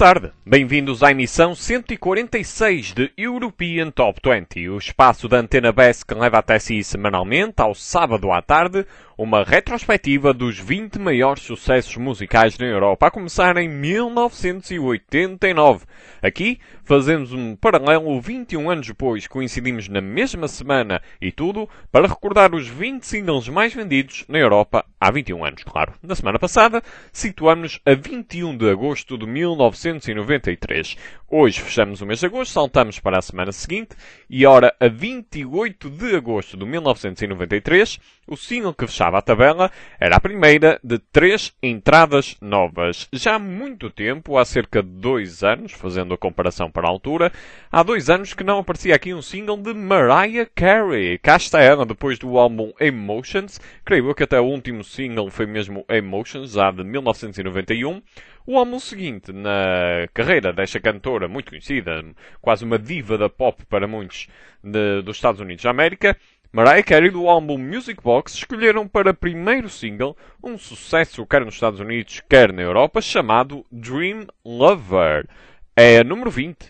tarde, bem-vindos à emissão 146 de European Top 20, o espaço da Antena BES que leva até si semanalmente, ao sábado à tarde, uma retrospectiva dos 20 maiores sucessos musicais na Europa, a começar em 1989. Aqui fazemos um paralelo 21 anos depois, coincidimos na mesma semana e tudo, para recordar os 20 singles mais vendidos na Europa há 21 anos, claro. Na semana passada, situamos-nos a 21 de agosto de 1993. Hoje fechamos o mês de agosto, saltamos para a semana seguinte e, ora, a 28 de agosto de 1993, o single que fechava a tabela era a primeira de 3 entradas novas. Já há muito tempo, há cerca de 2 anos, fazendo a comparação para a altura, há 2 anos que não aparecia aqui um single de Mariah Carey. Cá está ela, depois do álbum Emotions. Creio eu que até o último single foi mesmo Emotions, já de 1991. O álbum seguinte na carreira desta cantora muito conhecida, quase uma diva da pop para muitos dos Estados Unidos da América, Mariah Carey, do álbum Music Box, escolheram para primeiro single um sucesso quer nos Estados Unidos, quer na Europa, chamado Dream Lover. É a número 20.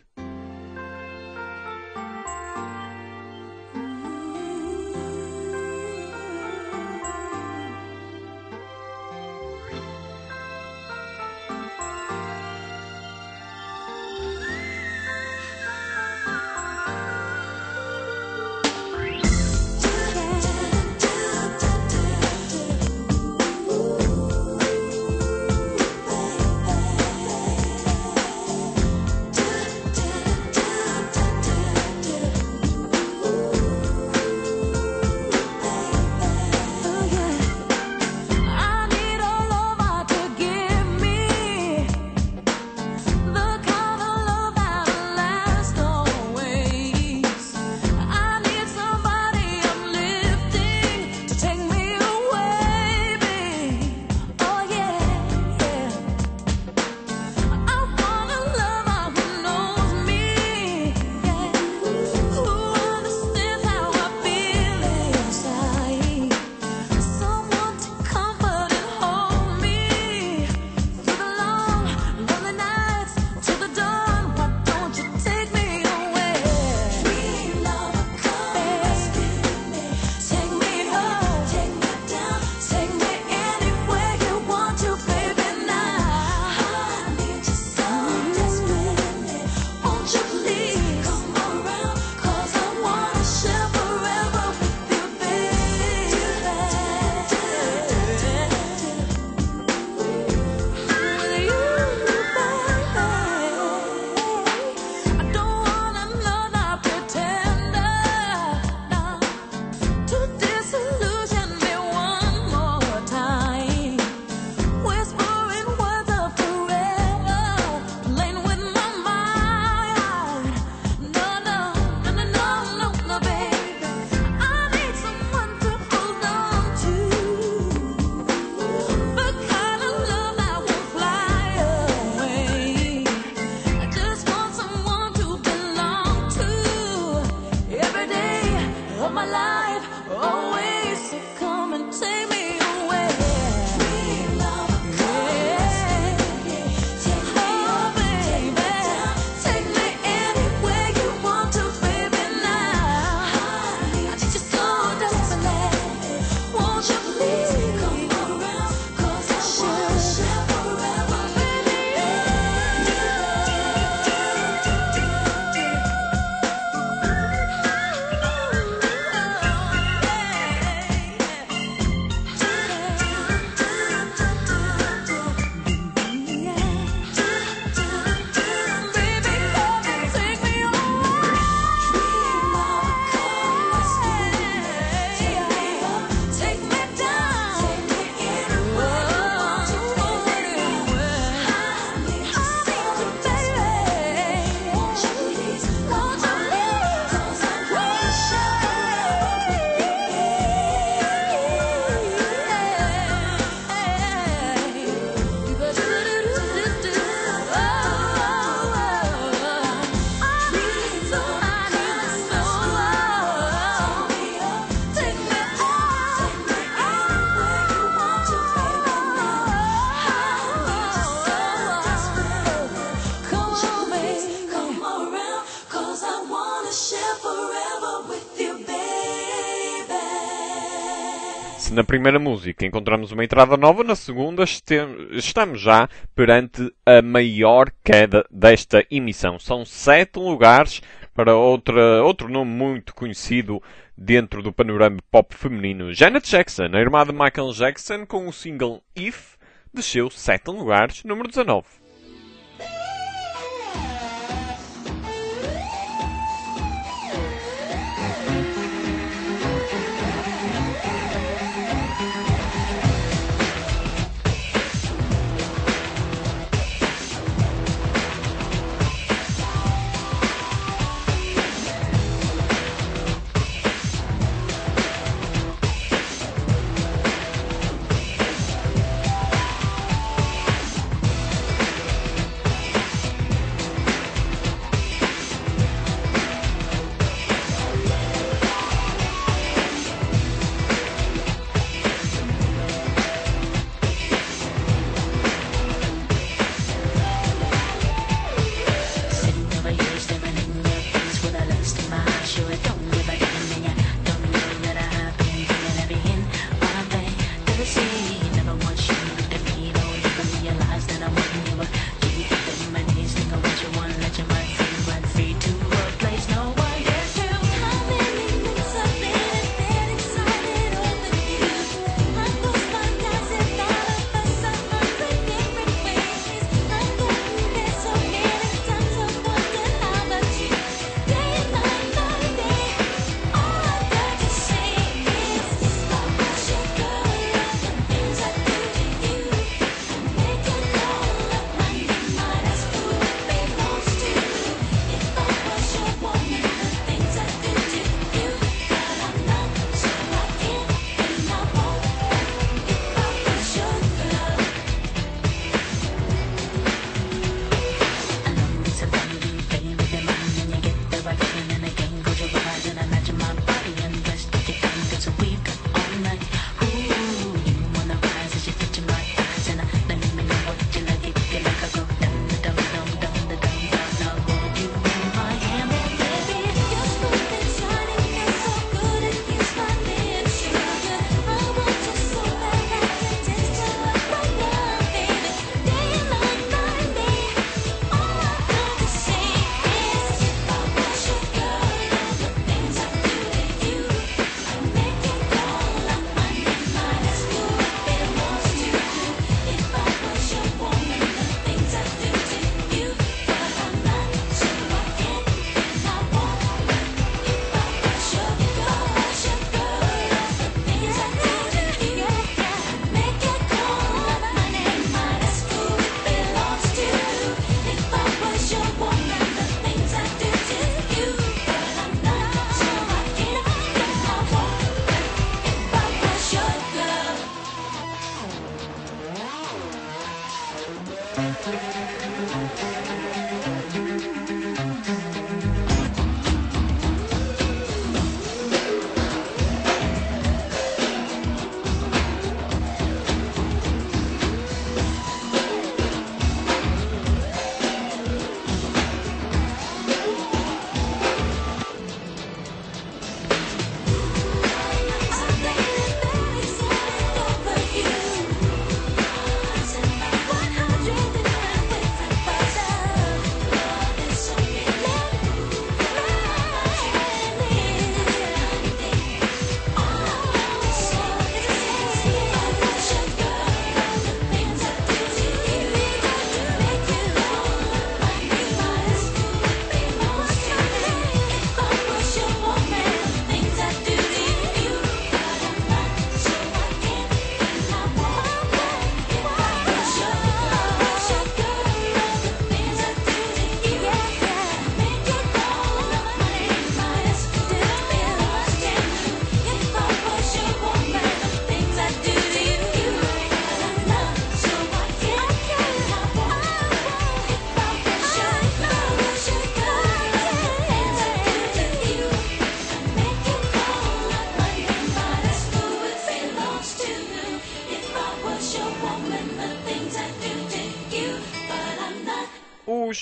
Se na primeira música encontramos uma entrada nova, na segunda estamos já perante a maior queda desta emissão. São 7 lugares para outro nome muito conhecido dentro do panorama pop feminino. Janet Jackson, a irmã de Michael Jackson, com o single If, desceu 7 lugares, número 19.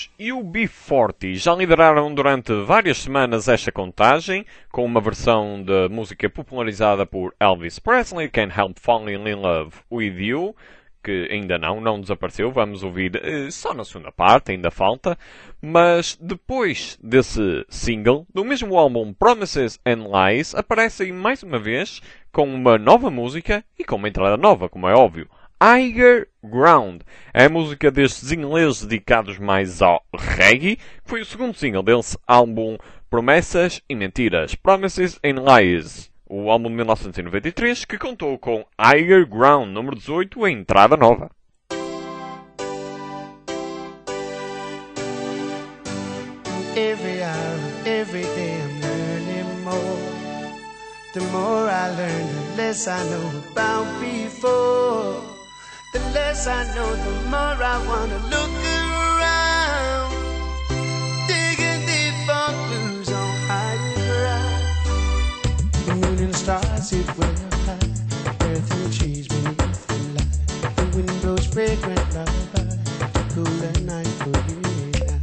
Os UB40 já lideraram durante várias semanas esta contagem, com uma versão da música popularizada por Elvis Presley, Can't Help Falling in Love With You, que ainda não desapareceu, vamos ouvir só na segunda parte, ainda falta. Mas depois desse single, do mesmo álbum Promises and Lies, aparecem mais uma vez com uma nova música e com uma entrada nova, como é óbvio. Higher Ground é a música destes ingleses dedicados mais ao reggae, que foi o segundo single desse álbum Promessas e Mentiras, Promises and Lies, o álbum de 1993, que contou com Higher Ground, número 18, a entrada nova. Every hour, every day I'm learning more. The more I learn, the less I know about before. The less I know, the more I wanna look around, digging deep for clues on higher ground. The moon and the stars sit way up high, earth and the trees beneath the light. The wind blows fragrant lullaby to cool the night for you and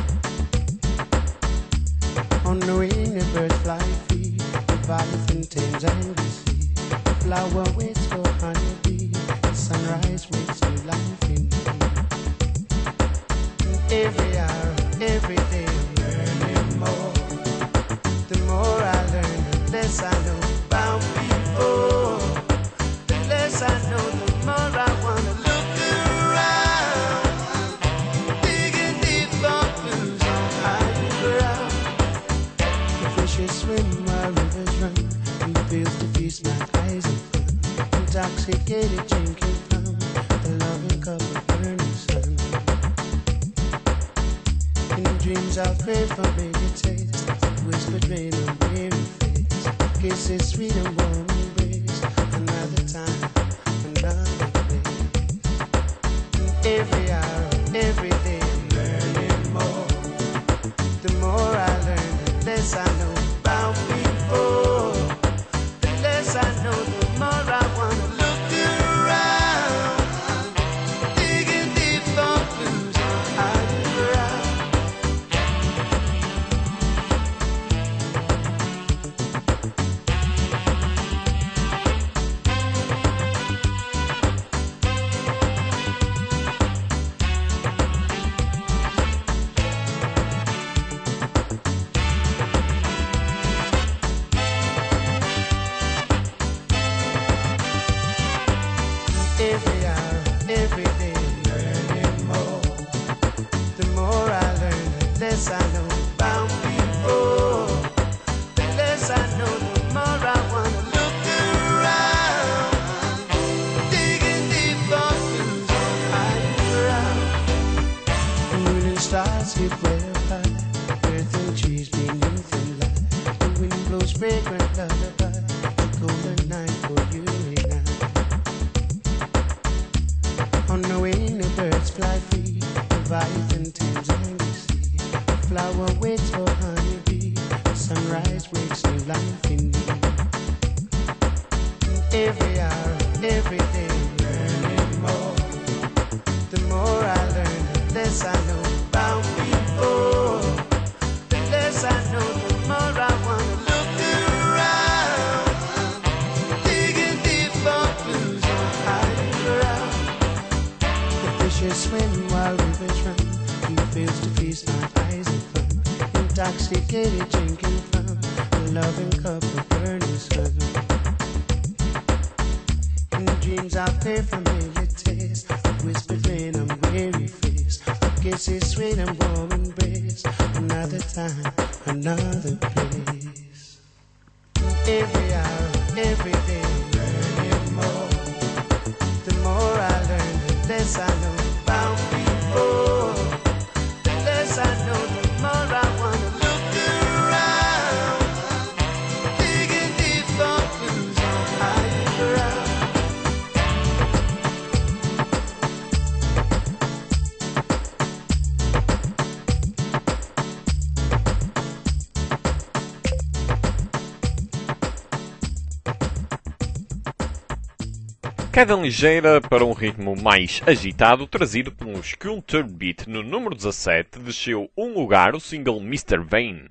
I. On the wing, the birds fly free, the violet tames and the sea. The flower waits for honeybee. Sunrise wakes new life in me. Every hour, every day I'm learning more. The more I learn, the less I know about before. The less I know, the more I wanna look around, digging deep for clues on higher ground. The fishes swim while rivers run, and fields to feast my eyes and fun. Intoxicated drinking from the loving cup of burning sun. In dreams I'll crave for baby taste, whispered rain on weary face, kisses sweet and warm embrace, another time, another place. Every hour, every day I'm learning more. The more I learn, the less I know about before. The less I know, the more I wanna look around, digging deep for clues on higher ground. Every hour, every day I'm learning more. The more I learn, the less I know about before. The less I know, the more I wanna look around, digging deep for clues on higher ground. The moon and stars sit way up high, earth and trees beneath the light. The wind blows fragrant lullaby, the golden night for you and I. On the wing, the birds fly free, the violet tames and the sea. The flower waits for honeybee, the sunrise wakes new life in me. Every hour, every day I'm learning more. The more I learn, the less I know about before. The less I know, the more I wanna look around, digging deep for clues on higher ground. The fishes swim while rivers run, through fields to feast my eyes and fun. Intoxicated drinking from a loving cup of burning sun. In dreams I pray familiar taste, whispered rain on weary face, kisses sweet and warm embrace, another time, another place. Every hour, every day I'm learning more. The more I learn, the less I know about before. The less I know, the more I wanna look around, digging deep for clues on higher ground. Queda ligeira para um ritmo mais agitado, trazido por um Sculpture Beat no número 17, desceu um lugar o single Mr. Vain.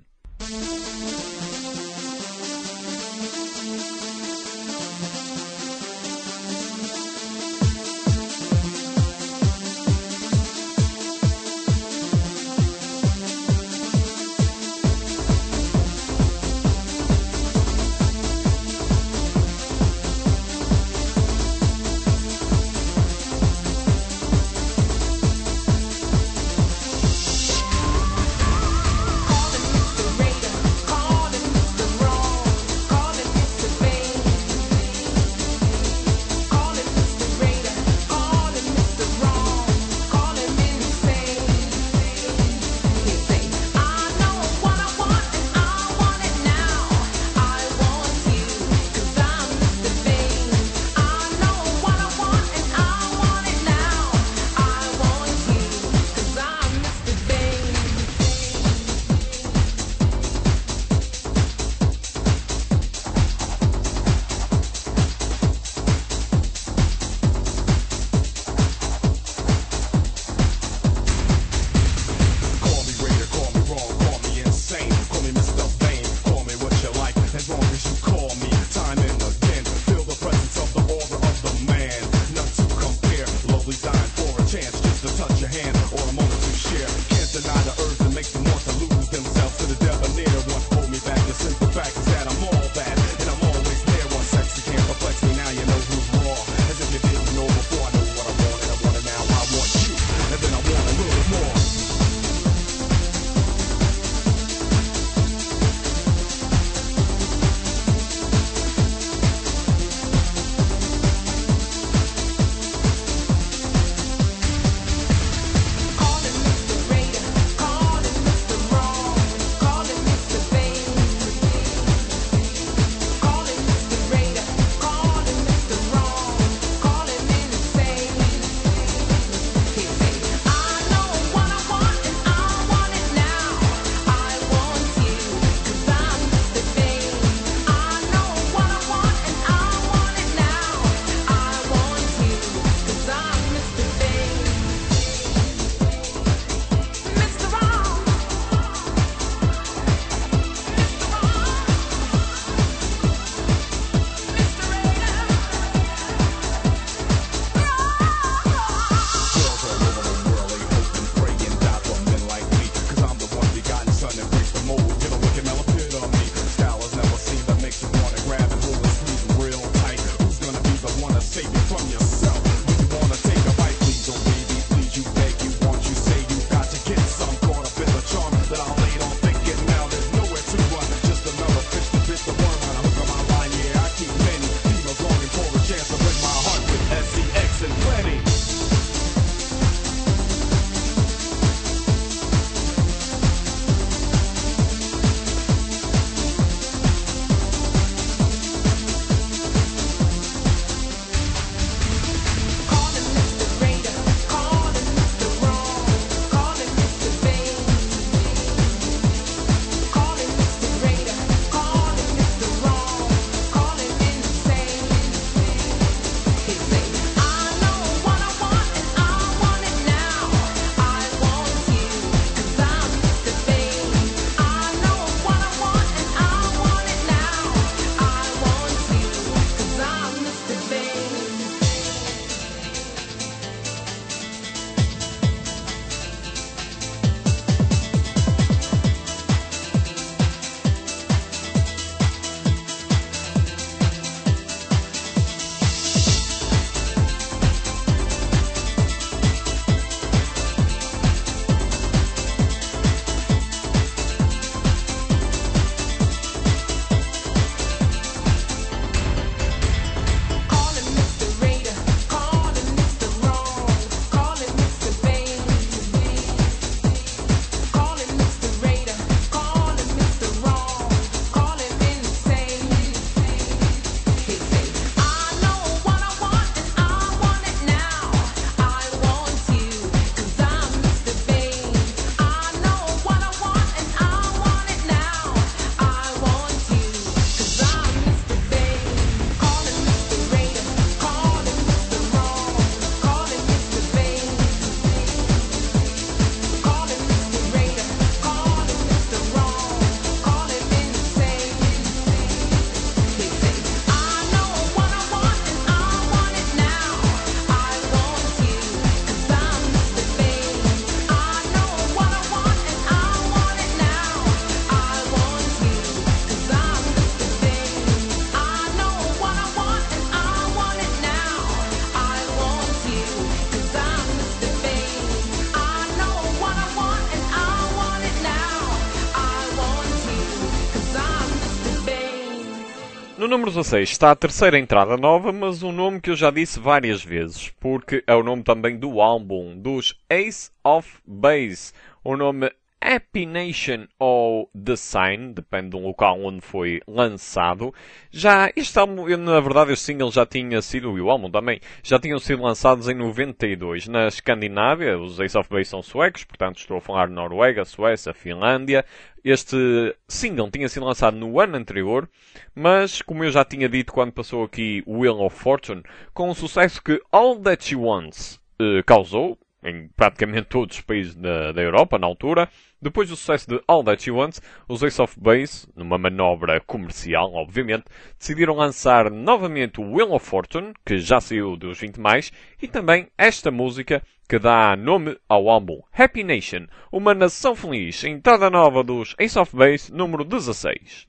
No número 16 está a terceira entrada nova, mas um nome que eu já disse várias vezes, porque é o nome também do álbum dos Ace of Base. O nome Happy Nation ou The Sign, depende do local onde foi lançado. Já este álbum, na verdade, este single já tinha sido, e o álbum também, já tinham sido lançados em 92. Na Escandinávia, os Ace of Base são suecos, portanto estou a falar de Noruega, Suécia, Finlândia. Este single tinha sido lançado no ano anterior, mas, como eu já tinha dito quando passou aqui o Wheel of Fortune, com o sucesso que All That She Wants causou, em praticamente todos os países da Europa, na altura. Depois do sucesso de All That She Wants, os Ace of Base, numa manobra comercial, obviamente, decidiram lançar novamente o Wheel of Fortune, que já saiu dos 20 mais, e também esta música que dá nome ao álbum Happy Nation, uma nação feliz, entrada nova dos Ace of Base, número 16.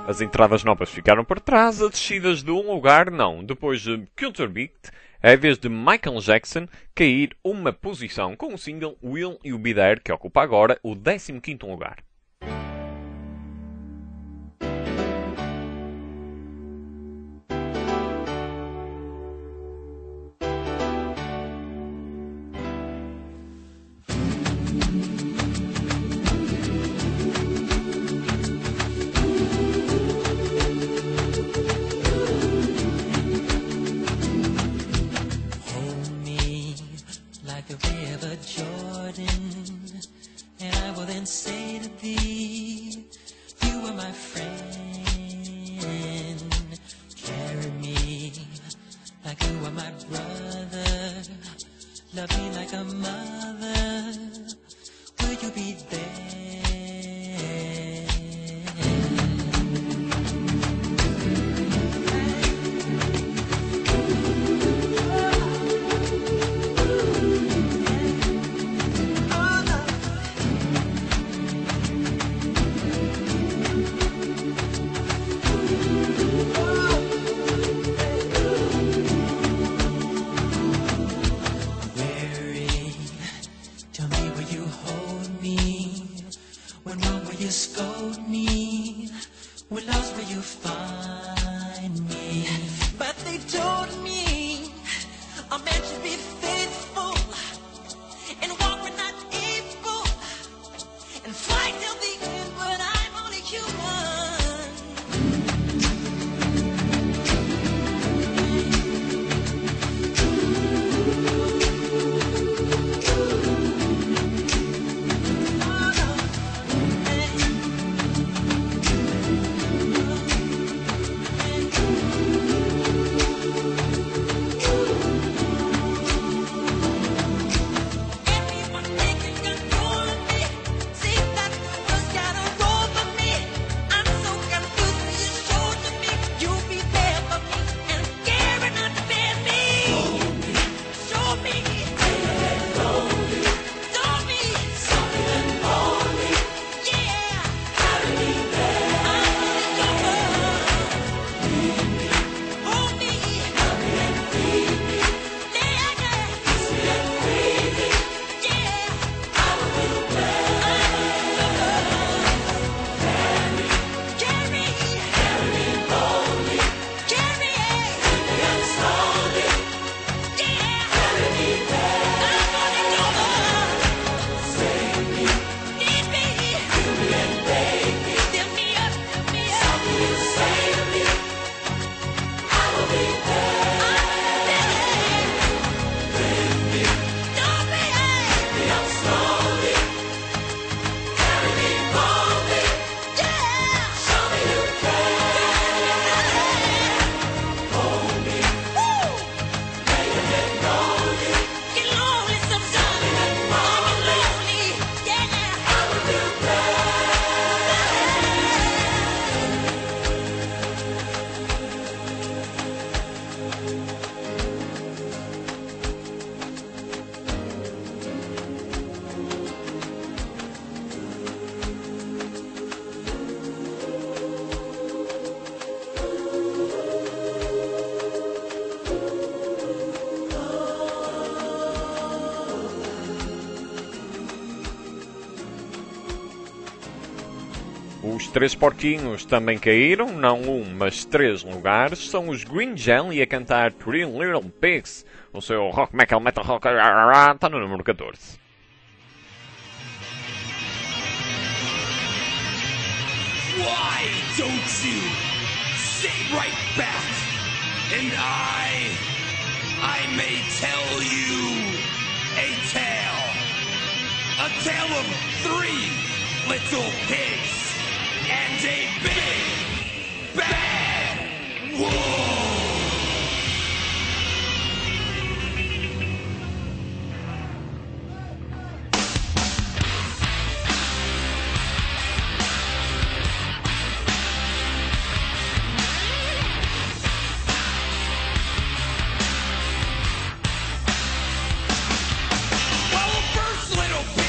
As entradas novas ficaram para trás, as descidas de um lugar não. Depois de Culture Beat, é a vez de Michael Jackson cair uma posição com o single Will You Be There, que ocupa agora o 15º lugar. Os Três Porquinhos também caíram, não um, mas 3 lugares. São os Green Jelly a cantar Three Little Pigs. O seu rock metal rock está no número 14. Why don't you sit right back and I may tell you a tale of 3 little pigs and a big bad wolf.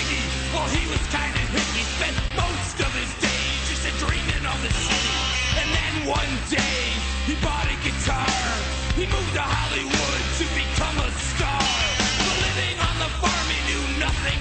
He was kinda hippie, spent most of his days just dreaming of the city. And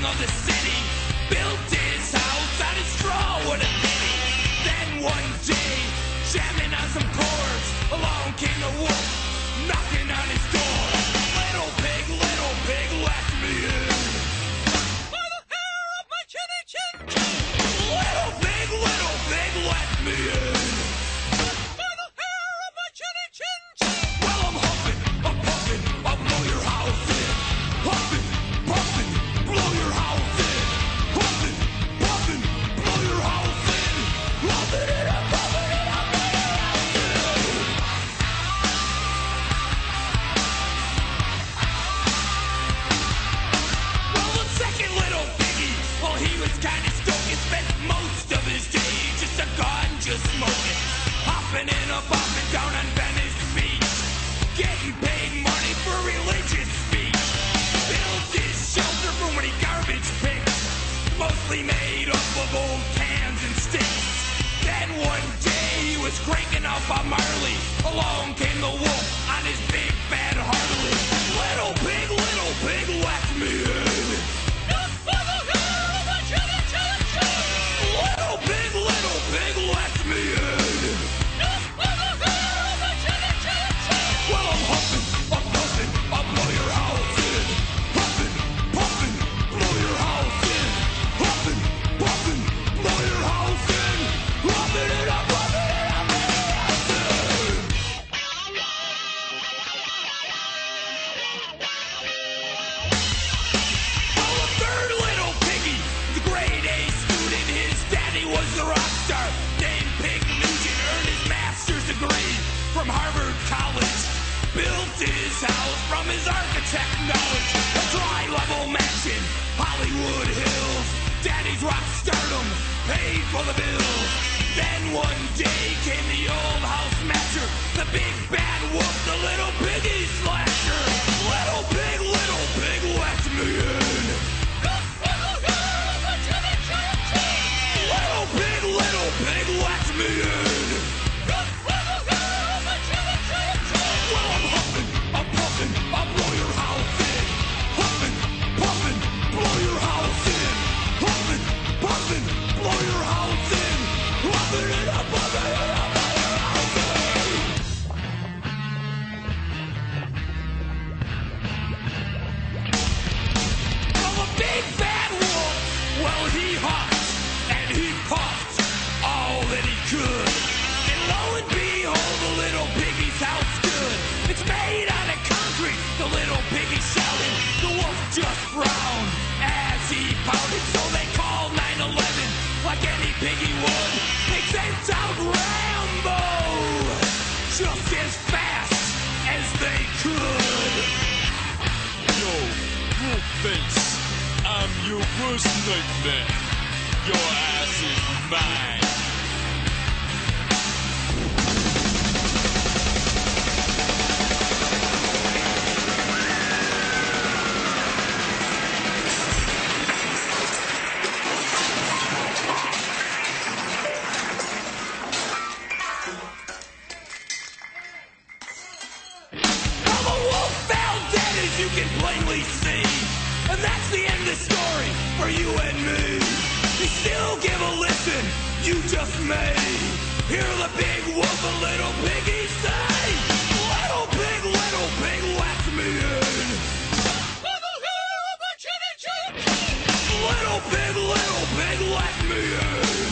of the city. Built his house out of straw, what a pity. Then one day, jamming on some chords, along came the wolf, knocking on his door. Little pig, let me in. By the hair of my chinny chin chin. Little pig, let me in. By the hair of my chinny chin chin. Well, I'm huffing, I'm puffing, I'll blow your house in. Huffing, puffing, blow your house in. Huffing, puffing, blow your house in. Huffing it up, puffing it up, blow your house in. Well, the second little piggy, well, he was kinda stoked and spent most of his days just a ganja smoking, hopping and a bopping down on Venice Beach, getting paid money for religious speech. Built his shelter from when he garbage picked, mostly made up of old cans and sticks. Then one day he was cranking up Bob Marley. Along came the wolf on his big bad Harley. Little pig, let me in. Not by the hair of my chinny chin chin. Little pig, let me in. Not by the hair of my chinny chin chin. Well, I'm huffing, I'm puffing, I'll blow your house in. Huffing, puffing, blow your house in. Huffing, puffing, blow your house in. Huffing it up, blow your house in. Well, the third little piggy, the grade A student, his daddy was a rock star named Pig Nugent, earned his master's degree from Harvard College. Built his house from his architect knowledge, a dry-level mansion, Hollywood Hills. Daddy's rock stardom paid for the bills. Then one day came the old house master, the big bad wolf, the little piggy slasher. Little pig, let me in. Little pig, let me in. Well, I'm huffing, I'm puffing, I'll blow your house in. Huffing, puffing, blow your house in. Huffing, puffing, blow your house in. Huffing it up, blow your house in. Well, a big bad wolf, well, he huffed and he puffed all that he could. And lo and behold, the little piggy's house stood. It's made out of concrete, the little piggy shouted. The wolf just frowned as he pouted. So they called 911 like any piggy would. They sent out Rambo just as fast as they could. Yo, Wolfface, I'm your worst nightmare. Your ass is mine. Well, the wolf fell dead, as you can plainly see. And that's the end of the story for you and me. You still give a listen, you just may hear the big wolf and little piggy say, Little pig, let me in. Little pig, let me in.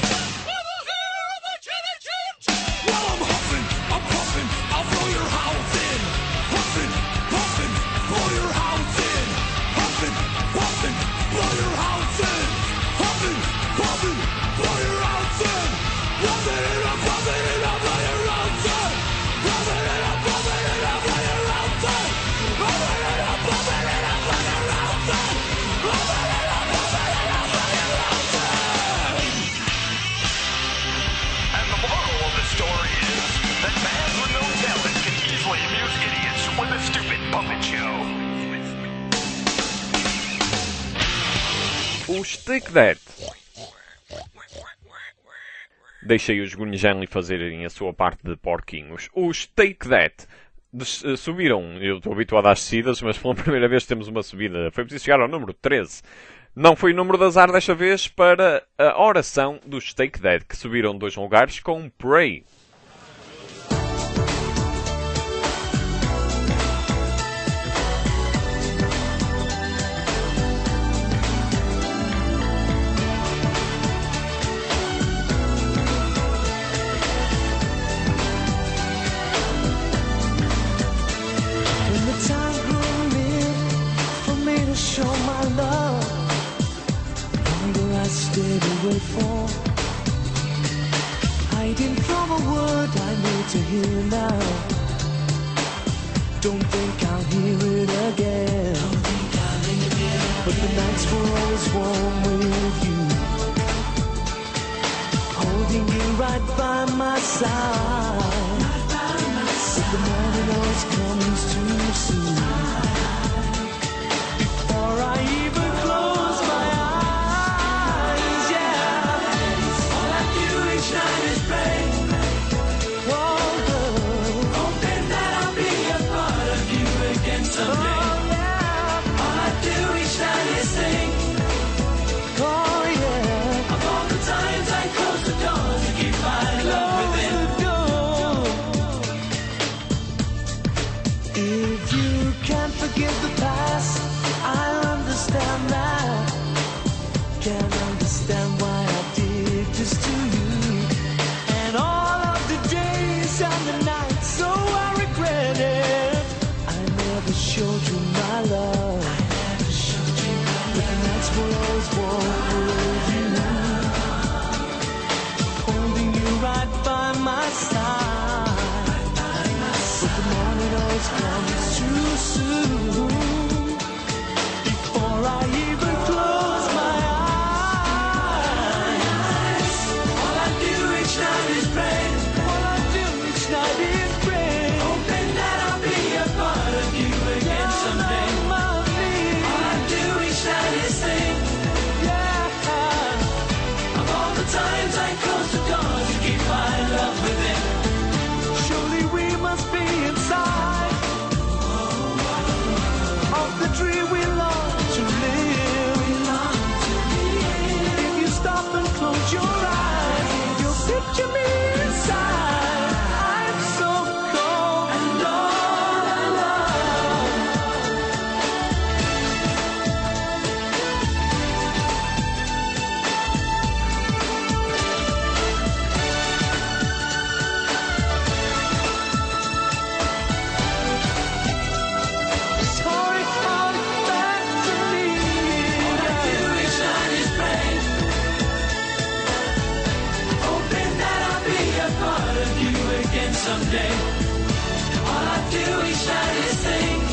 Well, I'm huffing, I'm puffing, I'll blow your house in. Huffing, puffing, blow your house in. Huffing, puffing, blow your house in. Huffing, puffing, blow your house in. Huffing it up, blow your house in. Huffing it up, blow your house in. Huffing it up, blow your house in. Huffing it up, blow your house in. And the moral of the story is that bands with no talent can easily amuse idiots with a stupid puppet show. Os Take That. Deixei os Gunjanli fazerem a sua parte de porquinhos. Os Take That subiram. Eu estou habituado às subidas, mas pela primeira vez temos uma subida. Foi preciso chegar ao número 13. Não foi o número de azar desta vez para a oração dos Take That, que subiram 2 lugares com Pray. When the time grew near for me to show my love, longer I stayed away for, hiding from a word I need to hear now. Don't think I'll hear it again. But the nights were always warm with you, holding you right by my side. But the morning always comes too soon. Before I even close my eyes, yeah. All I do each night is pray. Whoa, hoping that I'll be a part of you again someday. Oh, yeah. All I do each night is sing. Oh, yeah. Of all the times I close the door to keep my love within. If you can't forgive the past, I understand that. Can't understand why I did this to you. And all of the days and the nights, so I regret it. I never showed you my love. But the nights were always warm with you, holding you right by my side. But the morning always comes too soon. Before I even close my eyes, all I do each night is pray. All I do each night is pray, hoping that I'll be a part of you again someday. All I do each night is sing. Yeah. Of all the times I close the door to keep my love within. Surely we must be inside of the dream we long to live. If you stop and close your eyes, you'll picture me inside. I'm so cold and all alone. Sorry, come back to me. All I do each night is pray, hoping that I'll be a part of you again someday. All I do each night is sing.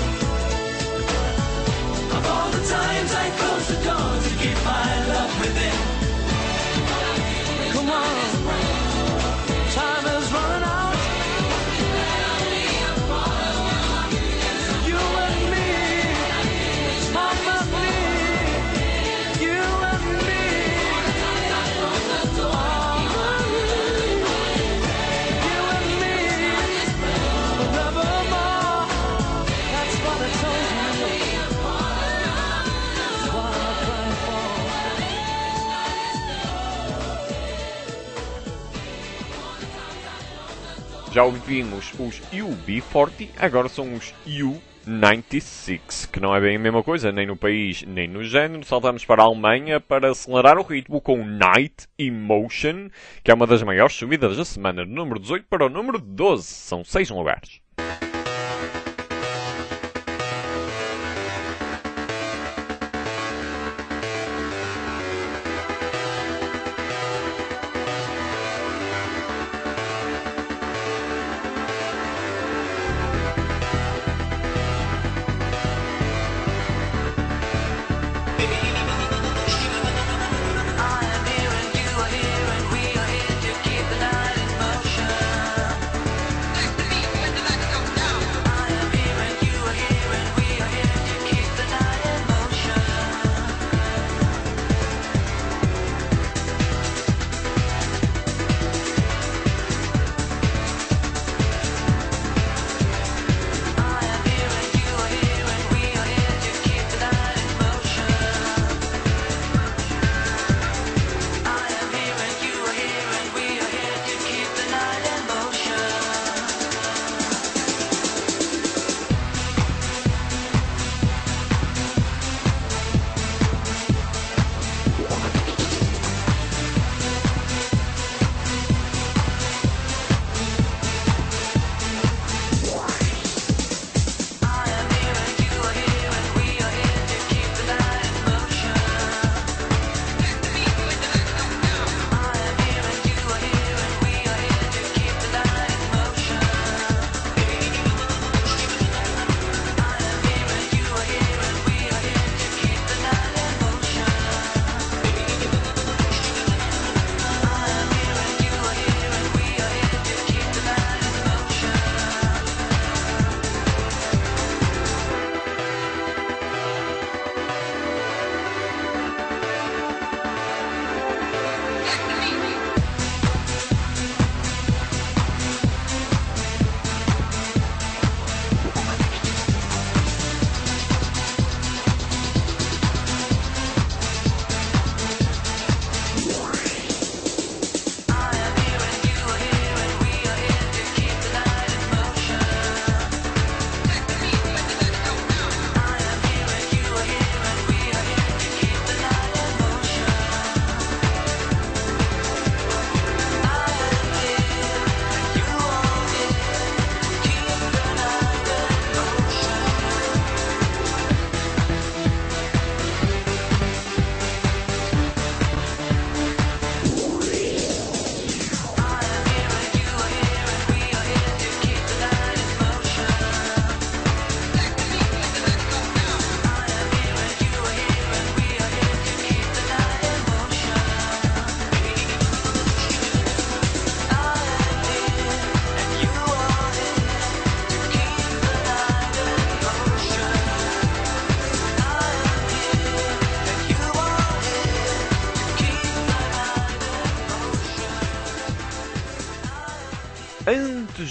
Of all the times I close the door to keep my love within. Come on, time is running out. You and me, mama, me. You and me, you and me, forevermore. That's what I told you. That's what I cry for. Já ouvimos os UB40, agora são os U96, que não é bem a mesma coisa, nem no país, nem no género. Saltamos para a Alemanha para acelerar o ritmo com Night Emotion, que é uma das maiores subidas da semana, do número 18 para o número 12. São 6 lugares. We are here to keep the night in motion.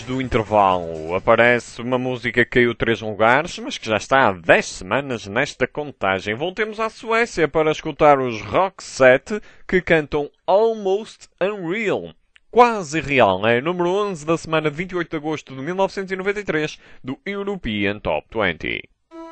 do intervalo, aparece uma música que caiu 3 lugares, mas que já está há 10 semanas nesta contagem. Voltemos à Suécia para escutar os Roxette, que cantam Almost Unreal. Quase real, é número 11 da semana 28 de agosto de 1993 do European Top 20.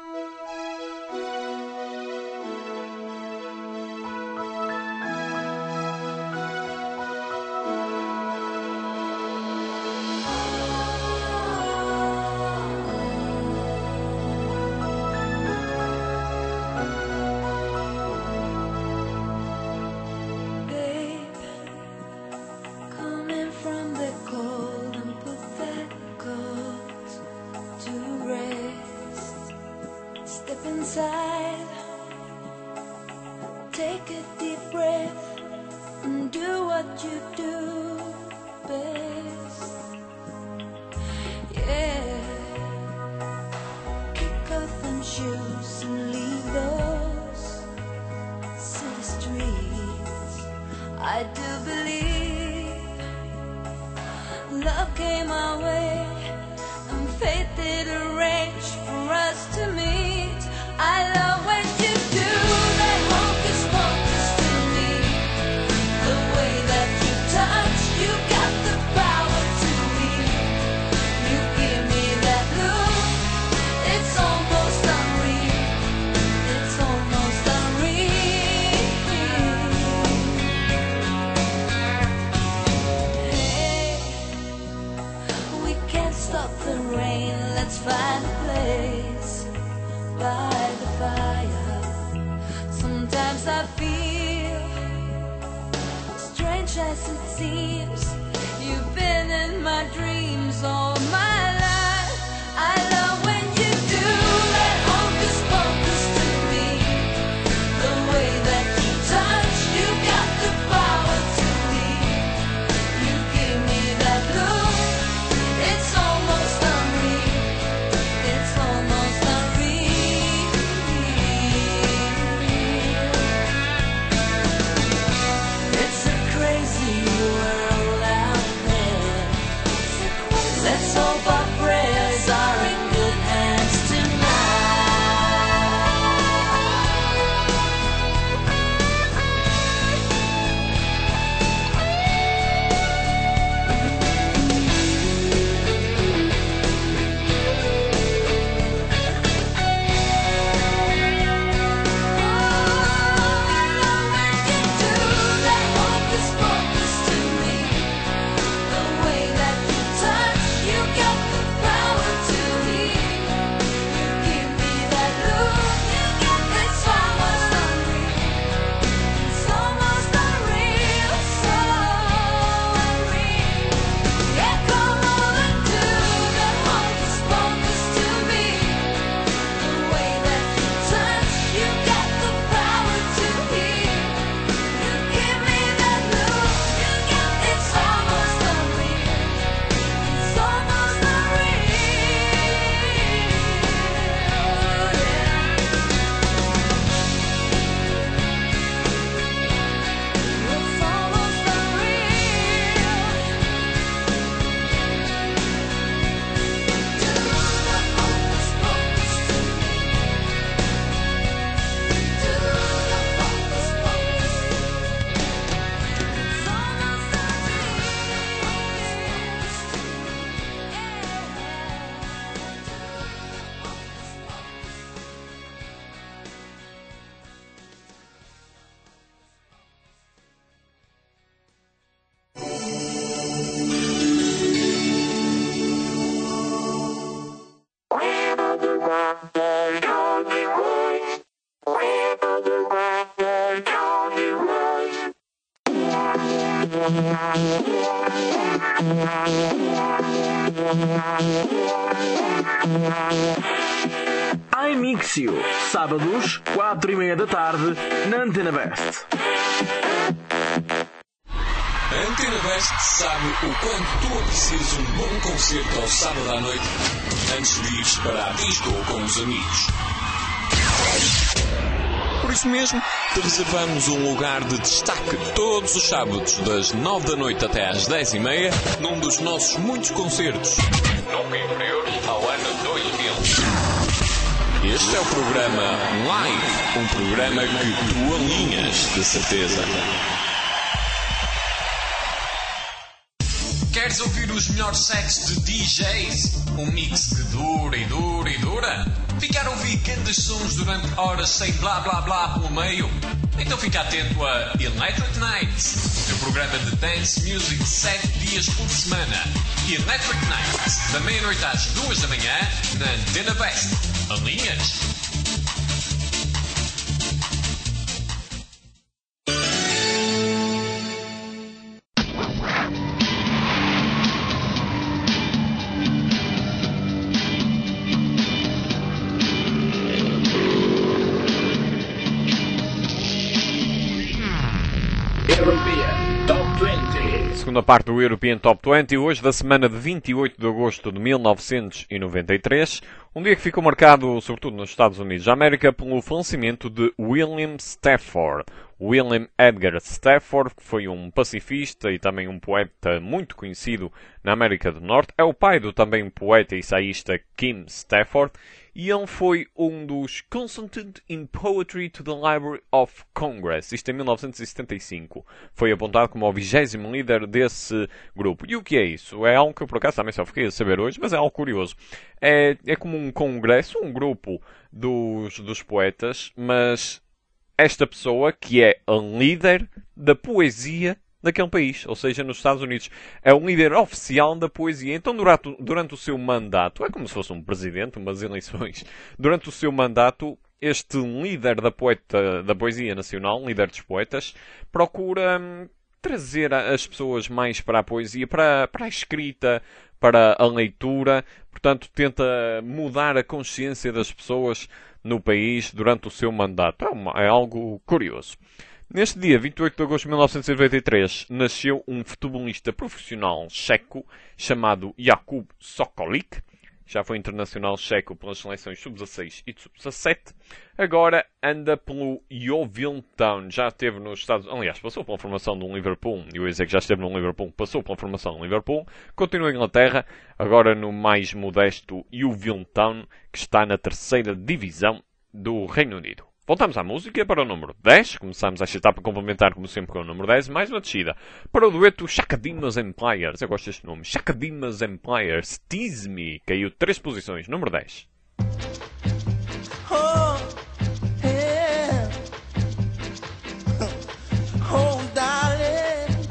Take a deep breath and do what you do best. Yeah, kick off them shoes and leave those city streets. I do believe love came our way and fate did arrange for us to meet. I love when you do that hocus pocus to me. The way that you touch, you got the power to heal. You give me that look, it's almost unreal. It's almost unreal. Hey, we can't stop the rain, let's find a place by the fire. Sometimes I feel strange as it seems. You've been in my dreams all my life. I love when you do that hocus pocus to me. The way that you touch, you got the power to leave. You give me that look, it's almost unreal. It's almost unreal. It's a crazy world out there. Let's hope our prayers are in good hands iMixio, sábados, 4:30 da tarde, na Antena Best. A Antena Best sabe o quanto tu aprecias um bom concerto ao sábado à noite antes de ires para a disco com os amigos. Por Por isso mesmo, te reservamos um lugar de destaque todos os sábados, das 9 da noite até às 10h30, num dos nossos muitos concertos. Nunca inferiores ao ano 2000. Este é o programa Live, um programa que tu alinhas, de certeza. Queres ouvir os melhores sets de DJs? Um mix que dura e dura e dura? Ficar a ouvir grandes sons durante horas sem blá blá blá pelo meio? Então fica atento a Electric Nights, o teu programa de dance music 7 dias por semana. Electric Nights, da meia-noite às 2 da manhã, na Antena Best. Alinhas? Segunda parte do European Top 20, hoje da semana de 28 de agosto de 1993, um dia que ficou marcado, sobretudo nos Estados Unidos da América, pelo falecimento de William Stafford. William Edgar Stafford, que foi um pacifista e também um poeta muito conhecido na América do Norte, é o pai do também poeta e ensaísta Kim Stafford, e ele foi um dos Consultant in Poetry to the Library of Congress, isto em 1975. Foi apontado como o 20º líder desse grupo. E o que é isso? É algo que eu por acaso também só fiquei a saber hoje, mas é algo curioso. É como um congresso, um grupo dos poetas, mas esta pessoa que é a líder da poesia daquele país, ou seja, nos Estados Unidos, é um líder oficial da poesia. Então, durante o seu mandato, é como se fosse um presidente, umas eleições, durante o seu mandato, este líder da poesia nacional, líder dos poetas, procura trazer as pessoas mais para a poesia, para a escrita, para a leitura, portanto, tenta mudar a consciência das pessoas no país durante o seu mandato. É algo curioso. Neste dia, 28 de agosto de 1993, nasceu um futebolista profissional checo chamado Jakub Sokolik. Já foi internacional checo pelas seleções sub-16 e sub-17. Agora anda pelo Yeovil Town. Já esteve nos Estados Unidos. Aliás, passou pela formação do Liverpool. Eu ia dizer que já esteve no Liverpool. Passou pela formação do Liverpool. Continua em Inglaterra. Agora no mais modesto Yeovil Town, que está na 3ª divisão do Reino Unido. Voltamos à música para o número 10. Começamos esta etapa a complementar, como sempre, com o número 10. Mais uma descida para o dueto Chakadimas Empires. Eu gosto deste nome. Chakadimas Empires. Tease Me. Caiu 3 posições. Número 10. Oh, yeah. Oh, darling.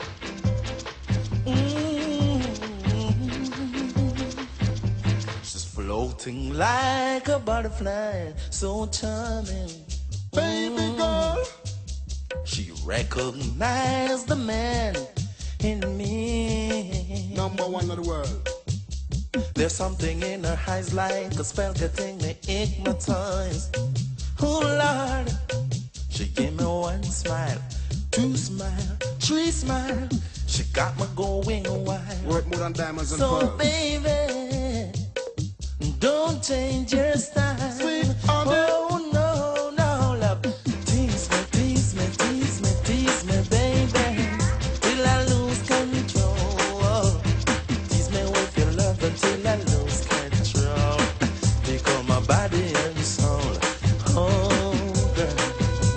She's floating like a butterfly, so charming. Baby girl. She recognized the man in me. Number 1 of the world. There's something in her eyes like a spell getting me hypnotized. Oh Lord, she gave me 1 smile, 2 smile, 3 smile. She got me going wild. Worth more than diamonds and pearls. So baby, don't change your style. Sweet oh no, no love. Tease me, tease me, tease me, tease me, baby, till I lose control. Tease me with your love until I lose control. Become my body and soul. Oh girl.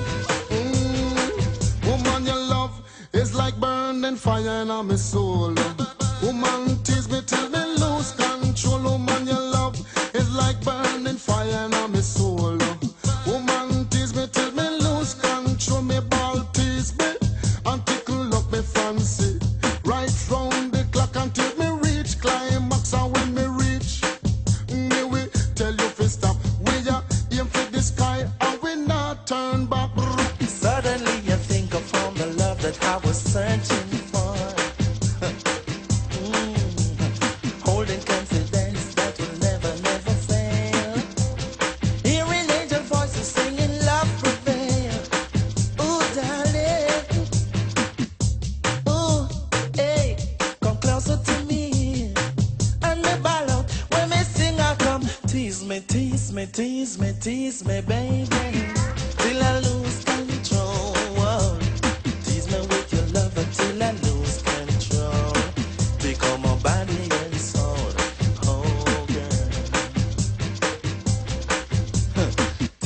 Woman, your love is like burning fire in my soul. Woman, tease me till me lose control. Woman, your love is like burning fire in my soul. Woman, tease me till me lose control. Me ball tease me and tickle up me fancy. Right round the clock until me reach climax. And when me reach, me will tell you to stop. We are aim for the sky and we not turn back. Suddenly I think I found the love that I was searching for. Holding confidence that will never, never fail. Hearing angel voices singing love prevail. Ooh, darling. Ooh, hey, come closer to me. And me ball out when me sing I come. Tease me, tease me, tease me, tease me, baby, till I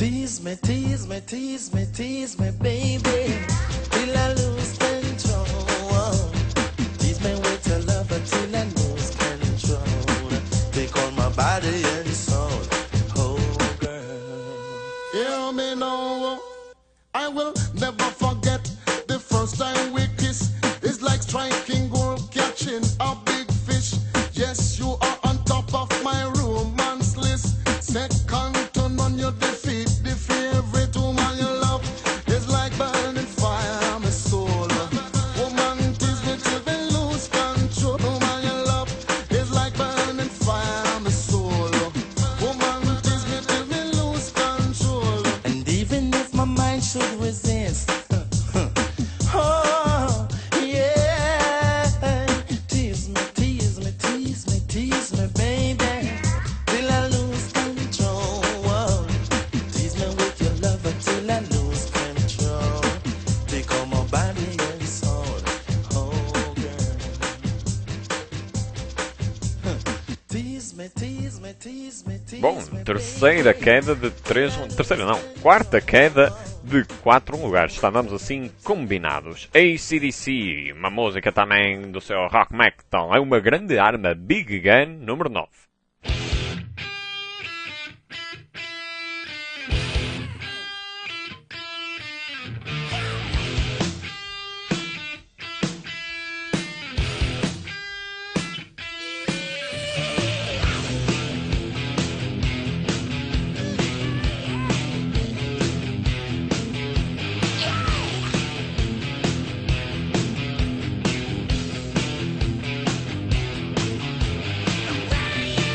Tease me, tease me, tease me, tease me, baby, till I lose control. Tease me with your love till I lose control. Take on my body and soul, oh girl. Hear me now, I will never forget the first time we kissed. It's like striking gold, catching a big fish. Yes, you are on top of my romance list. Second to none, you defeat the favorite woman you love. It's like burning fire, my soul. Woman, tease me till we lose control. Woman you love, it's like burning fire, my soul. Woman, tease me till we lose control. And even if my mind should resist, oh yeah, tease me, tease me, tease me, tease me, baby, till I lose control. Tease me with your love till I lose control. Take on my body and soul, oh girl. Tease me, tease me, tease me, tease Bom, me, terceira queda de 3... Terceira não, quarta queda de 4 lugares. Estávamos assim combinados. AC/DC, uma música também do seu rock metal. É uma grande arma, Big Gun, número 9. Hey!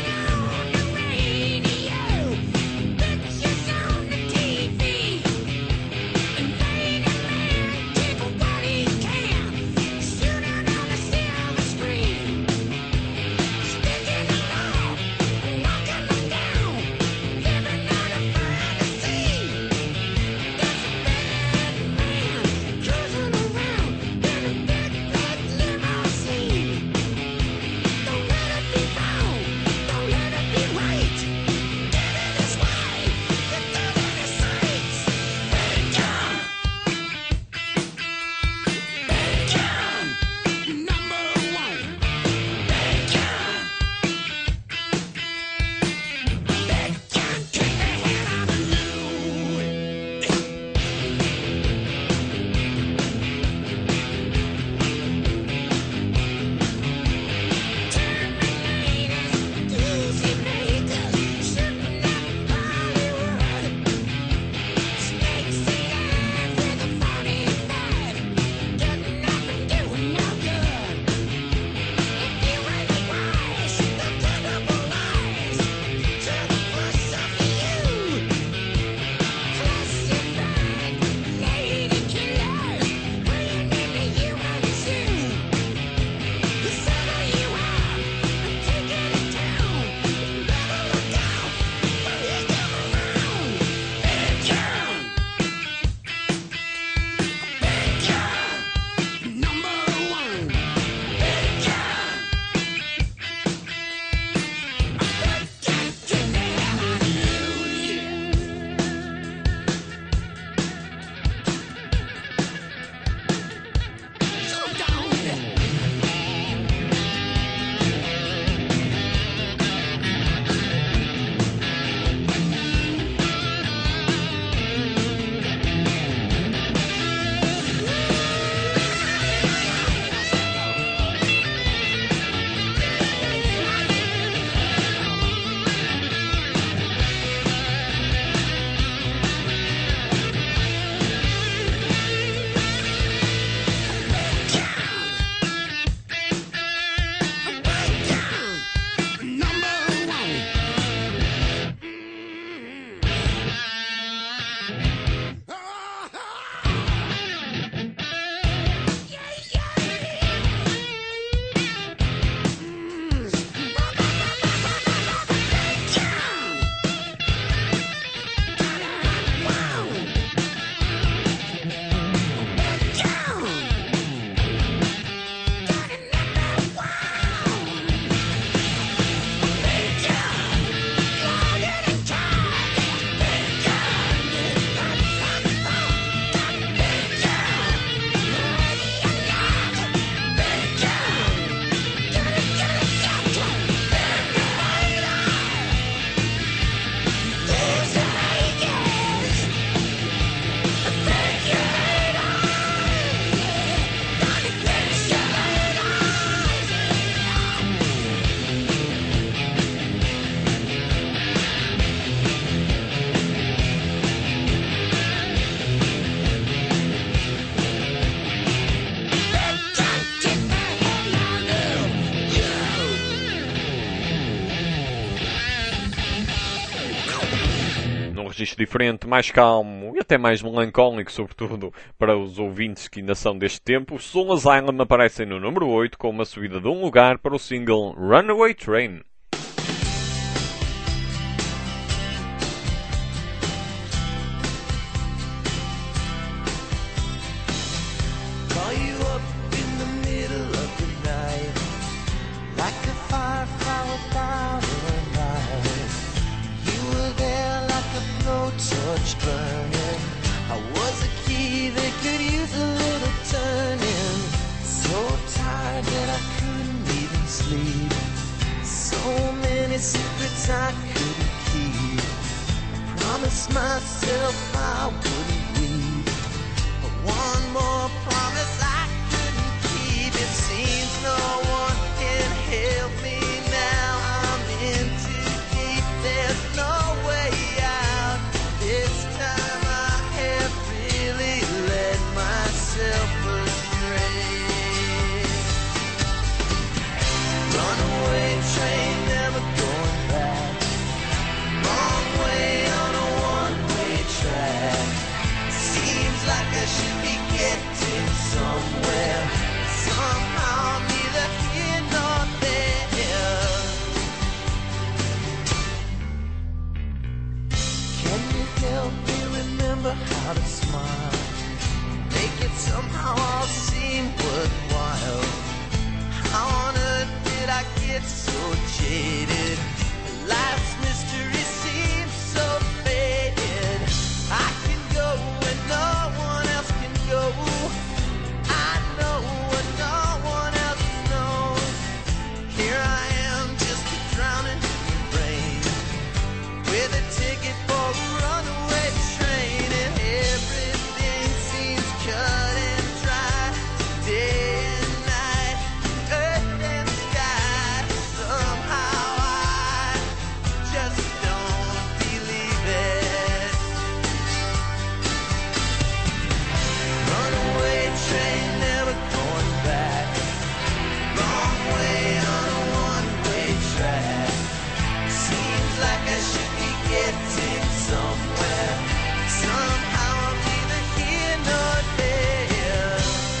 registro diferente, mais calmo e até mais melancólico, sobretudo para os ouvintes que ainda são deste tempo. Os Soul Asylum aparecem no número 8 com uma subida de um lugar para o single Runaway Train. Call you up in the middle of the night, like a firefly without a light. You were there like a blowtorch burning. I was a key that could use a little turning. So tired that I couldn't even sleep. So many secrets I couldn't keep. I promised myself I wouldn't weep. But one more promise I couldn't keep. It seems no one can help me now. I'm in too deep. There's no way out. This time I have really let myself astray. Runaway train, never going back. Wrong way on a one-way track. Seems like I should be getting somewhere. Somehow neither here nor there. Can you help me remember how to smile? Make it somehow all seem worthwhile. How on earth did I get so jaded? Life's mystery seems so faded. I can go where no one else can go. I know what no one else knows. Here I am, just drowning in rain, with a ticket for a runaway train, and everything seems cut and dry. Day and night, earth and sky. Somehow I just don't believe it. Runaway train, never going back. Wrong way on a one-way track. Seems like I should be getting somewhere. Somehow I'm neither here nor there.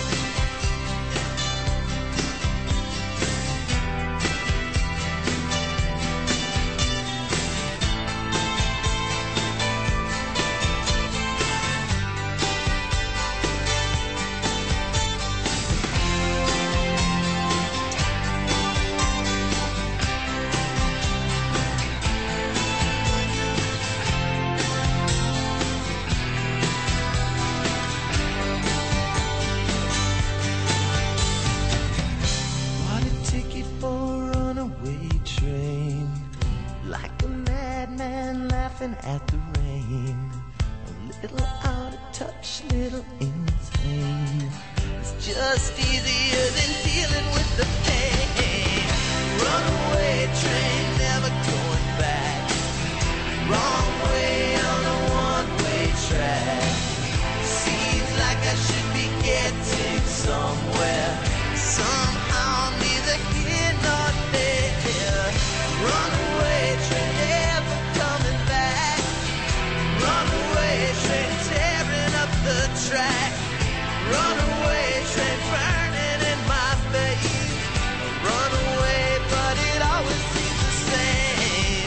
Bought a ticket for a runaway train, like a madman laughing at the rain. A little out of touch, little insane. It's just easier than dealing with the pain. Runaway train, never going back. Wrong way on a one-way track. Seems like I should be getting somewhere. Somehow neither here nor there. Runaway train, never coming back. Runaway train, tearing up the track. Runaway train, burning in my face. Runaway, but it always seems the same.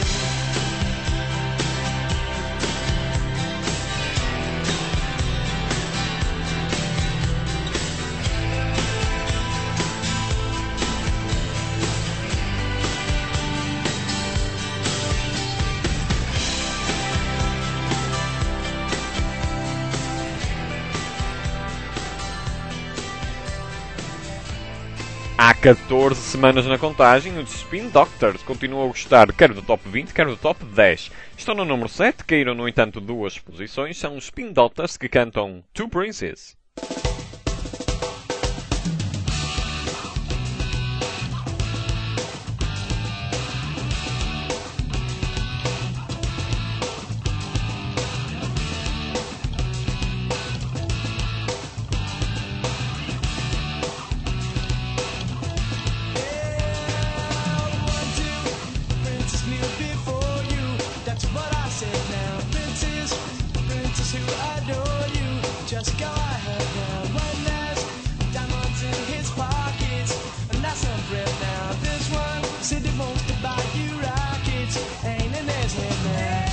Há 14 semanas na contagem, os Spin Doctors continuam a gostar quer do top 20, quer do top 10. Estão no número 7, caíram no entanto 2 posições, são os Spin Doctors que cantam Two Princes. Princess kneel before you. That's what I said now. Princess Just go ahead now. When there's diamonds in his pockets, and that's some bread now. This one said he wants to buy you rockets, ain't in his head now.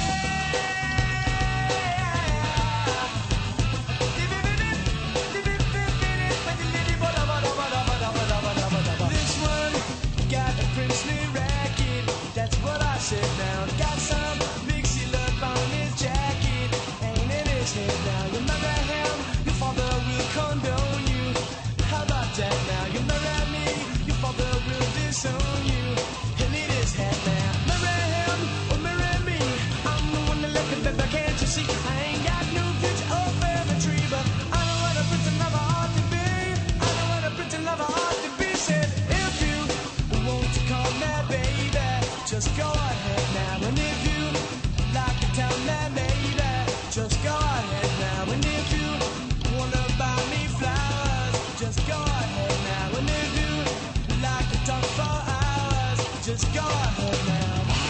This one got a princely racket, that's what I said now. Got some mixy love on his jacket, ain't in his head now. You marry him, your father will condone you. How about that now? You marry me, your father will disown you. He'll eat his head now. Marry him or marry me, I'm the one that left it, baby, can't you see? I ain't got no future or family tree, but I know what a prince and lover ought to be. I know what a prince and lover ought to be. Said if you want to call me baby, just go ahead now. And if you like to tell me maybe, just go ahead now. And if you wanna buy me flowers, just go ahead now. And if you like to talk for hours, just go ahead now.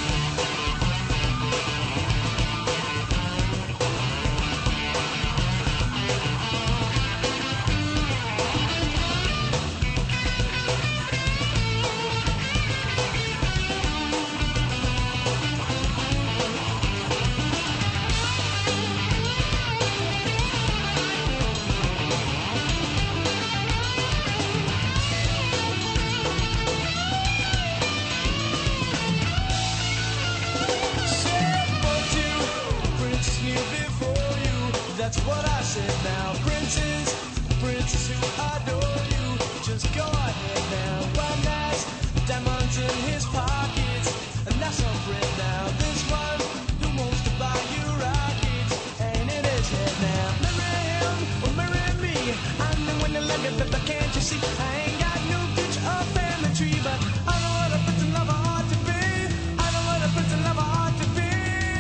That's what I said now. Princes who adore you, just go ahead now. One has diamonds in his pockets, and that's some bread now. This one who wants to buy you rockets, ain't in his head now. Marry him or marry me, I'm the one that love you, but can't you see? I ain't got no future or family tree, but I know what a prince and lover ought to be. I know what a prince and lover ought to be.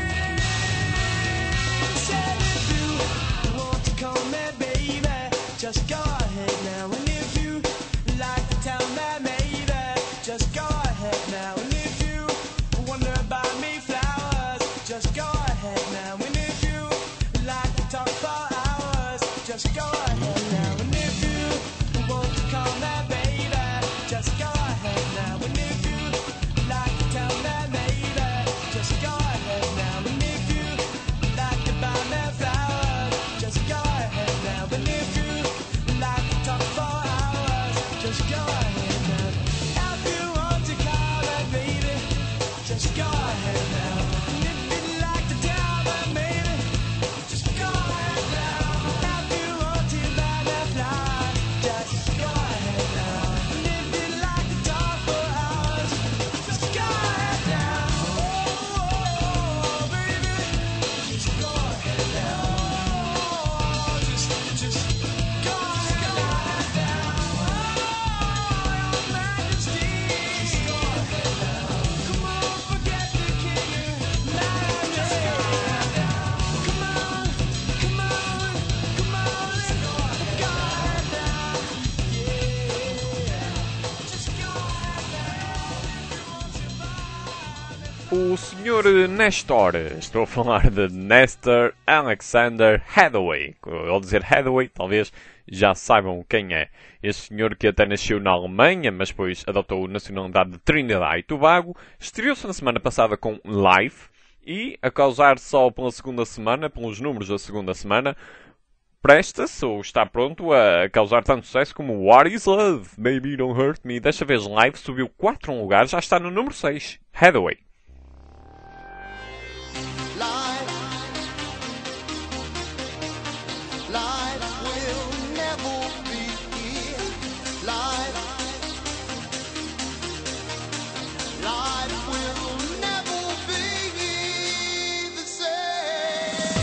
Said if you want to call me baby, just go ahead now. And if you like to tell me maybe, just go ahead now. And if you wanna buy me flowers, just go ahead now. And if you like to talk for hours, just go ahead now. And if you want to call me baby, just go ahead now. And if you like to tell me maybe, just go ahead now. And if you like to buy me flowers, just go ahead now. And if you like to talk for hours, just go ahead now. If you want to call me baby, just go ahead now. And if you like to tell me maybe, just go ahead now. If you want to buy me flowers, just go ahead now. And if you like to talk for hours, just go ahead now. Oh, baby, just go ahead now. Just go ahead now. Oh, your majesty, just go ahead now. Come on, forget the king. Just go ahead now. Come on, come on, come on. Go ahead now. Yeah, just go ahead now. O Sr. Nestor, estou a falar de Nestor Alexander Hathaway. Ao dizer Hathaway, talvez já saibam quem é. Este senhor que até nasceu na Alemanha, mas depois adotou a nacionalidade de Trinidad e Tobago, estreou-se na semana passada com Life e, a causar só pela segunda semana, pelos números da segunda semana, presta-se ou está pronto a causar tanto sucesso como What is Love? Baby Don't Hurt Me. Desta vez Live subiu 4 lugares, já está no número 6. Hathaway. Life will never be here. Life will never be the same.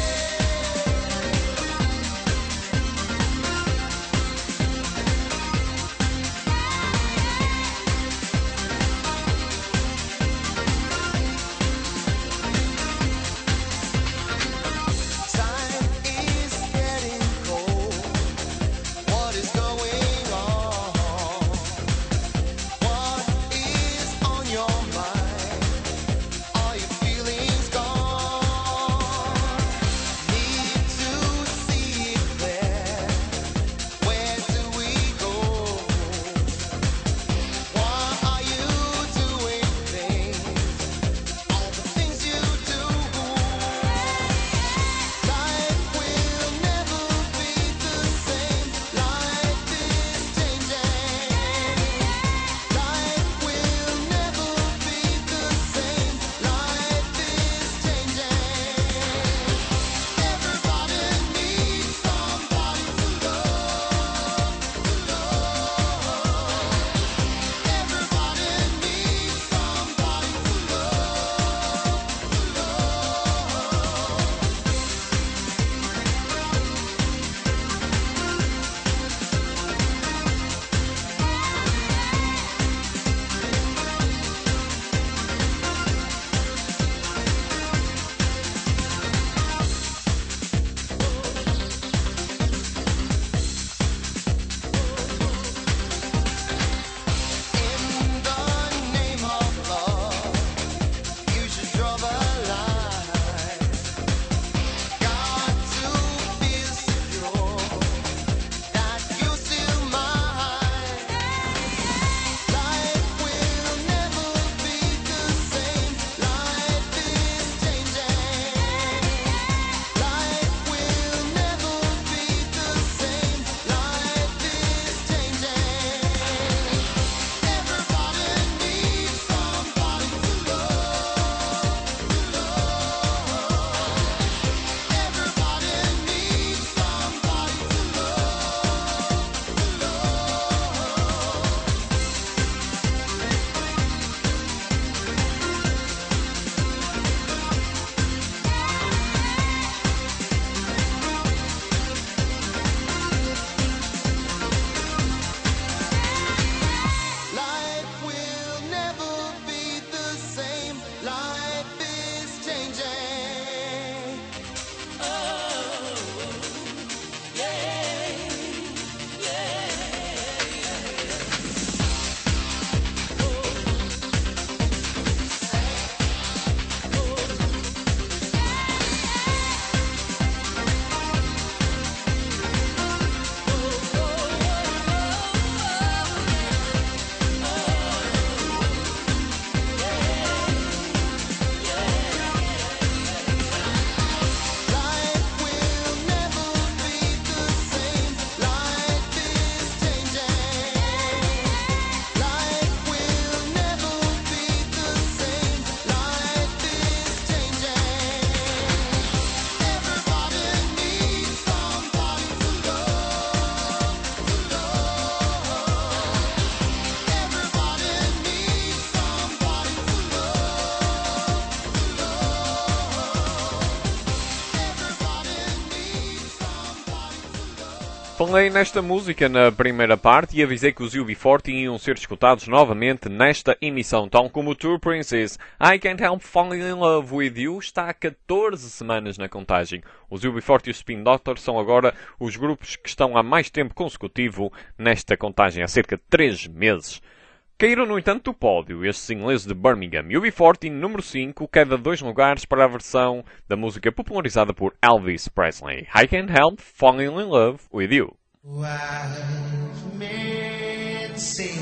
Falei nesta música na primeira parte e avisei que os UB40 iam ser escutados novamente nesta emissão, tal como o Tour Princess. I Can't Help Falling in Love with You está há 14 semanas na contagem. Os UB40 e os Spin Doctors são agora os grupos que estão há mais tempo consecutivo nesta contagem, há cerca de 3 meses. Caíram, no entanto, do pódio estes ingleses de Birmingham. UB40, número 5, queda 2 lugares para a versão da música popularizada por Elvis Presley. I Can't Help Falling in Love with You. Wise men say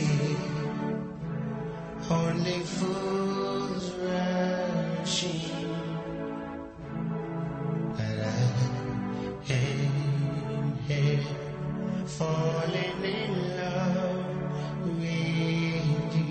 only fools rush in, but I ain't here falling in love with you.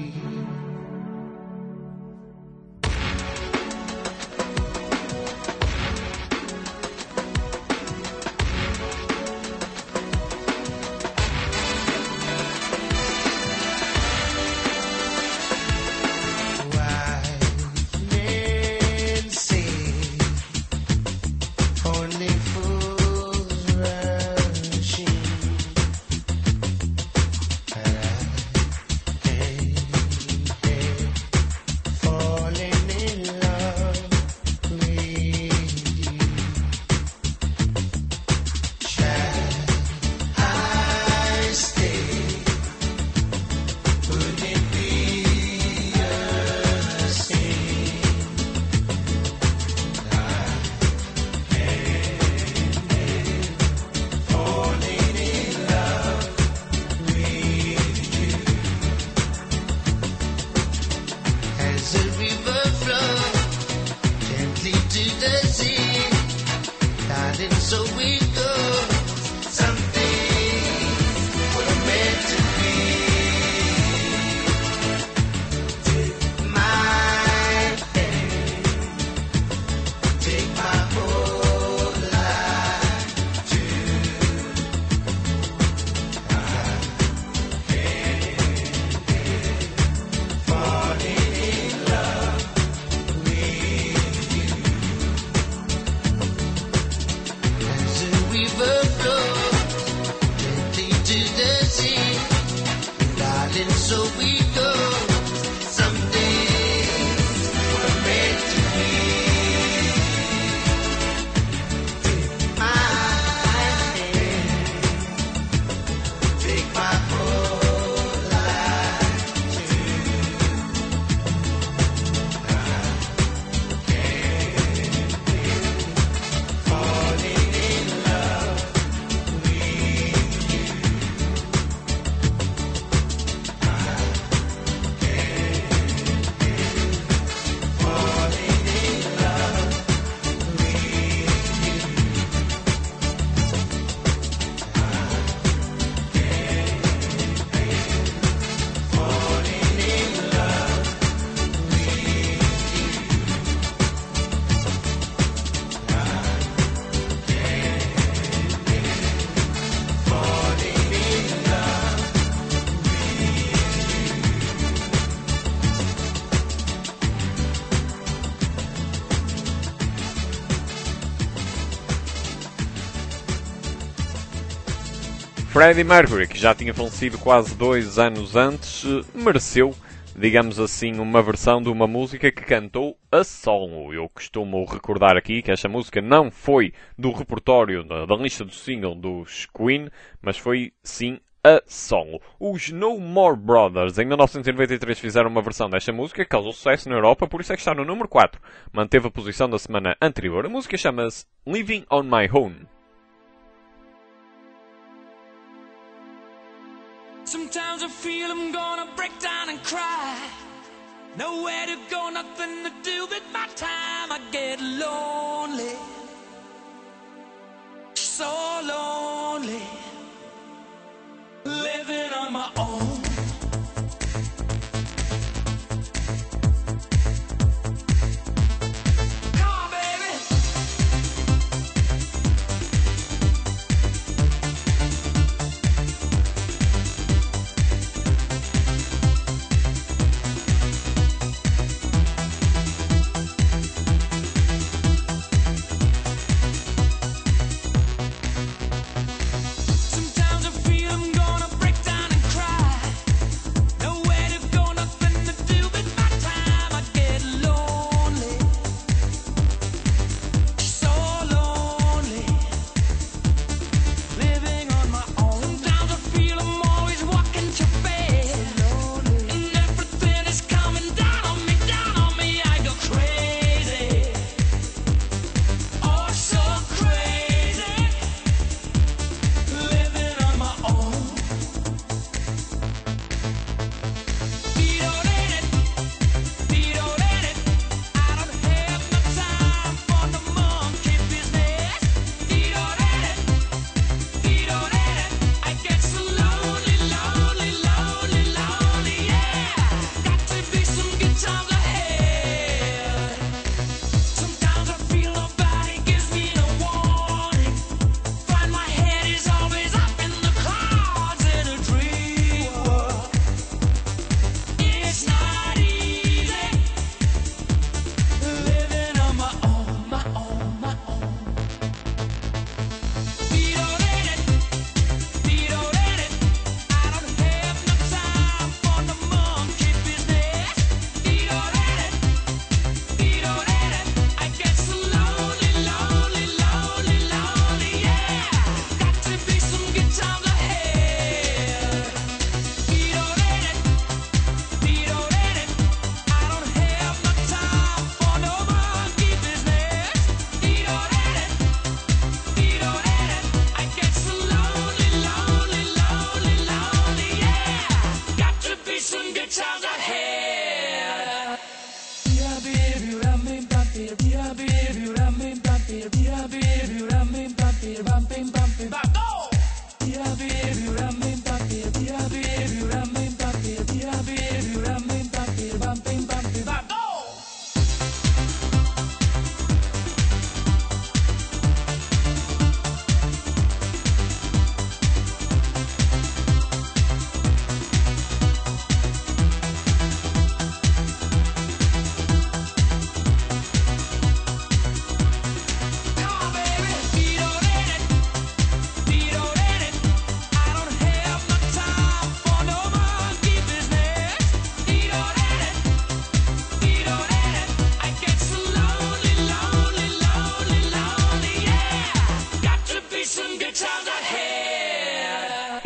Freddie Mercury, que já tinha falecido quase 2 anos antes, mereceu, digamos assim, uma versão de uma música que cantou a solo. Eu costumo recordar aqui que esta música não foi do repertório da lista do single dos Queen, mas foi sim a solo. Os No More Brothers em 1993 fizeram uma versão desta música que causou sucesso na Europa, por isso é que está no número 4. Manteve a posição da semana anterior. A música chama-se Living on My Own. Sometimes I feel I'm gonna break down and cry. Nowhere to go, nothing to do with my time. I get lonely, so lonely, living on my own. Sometimes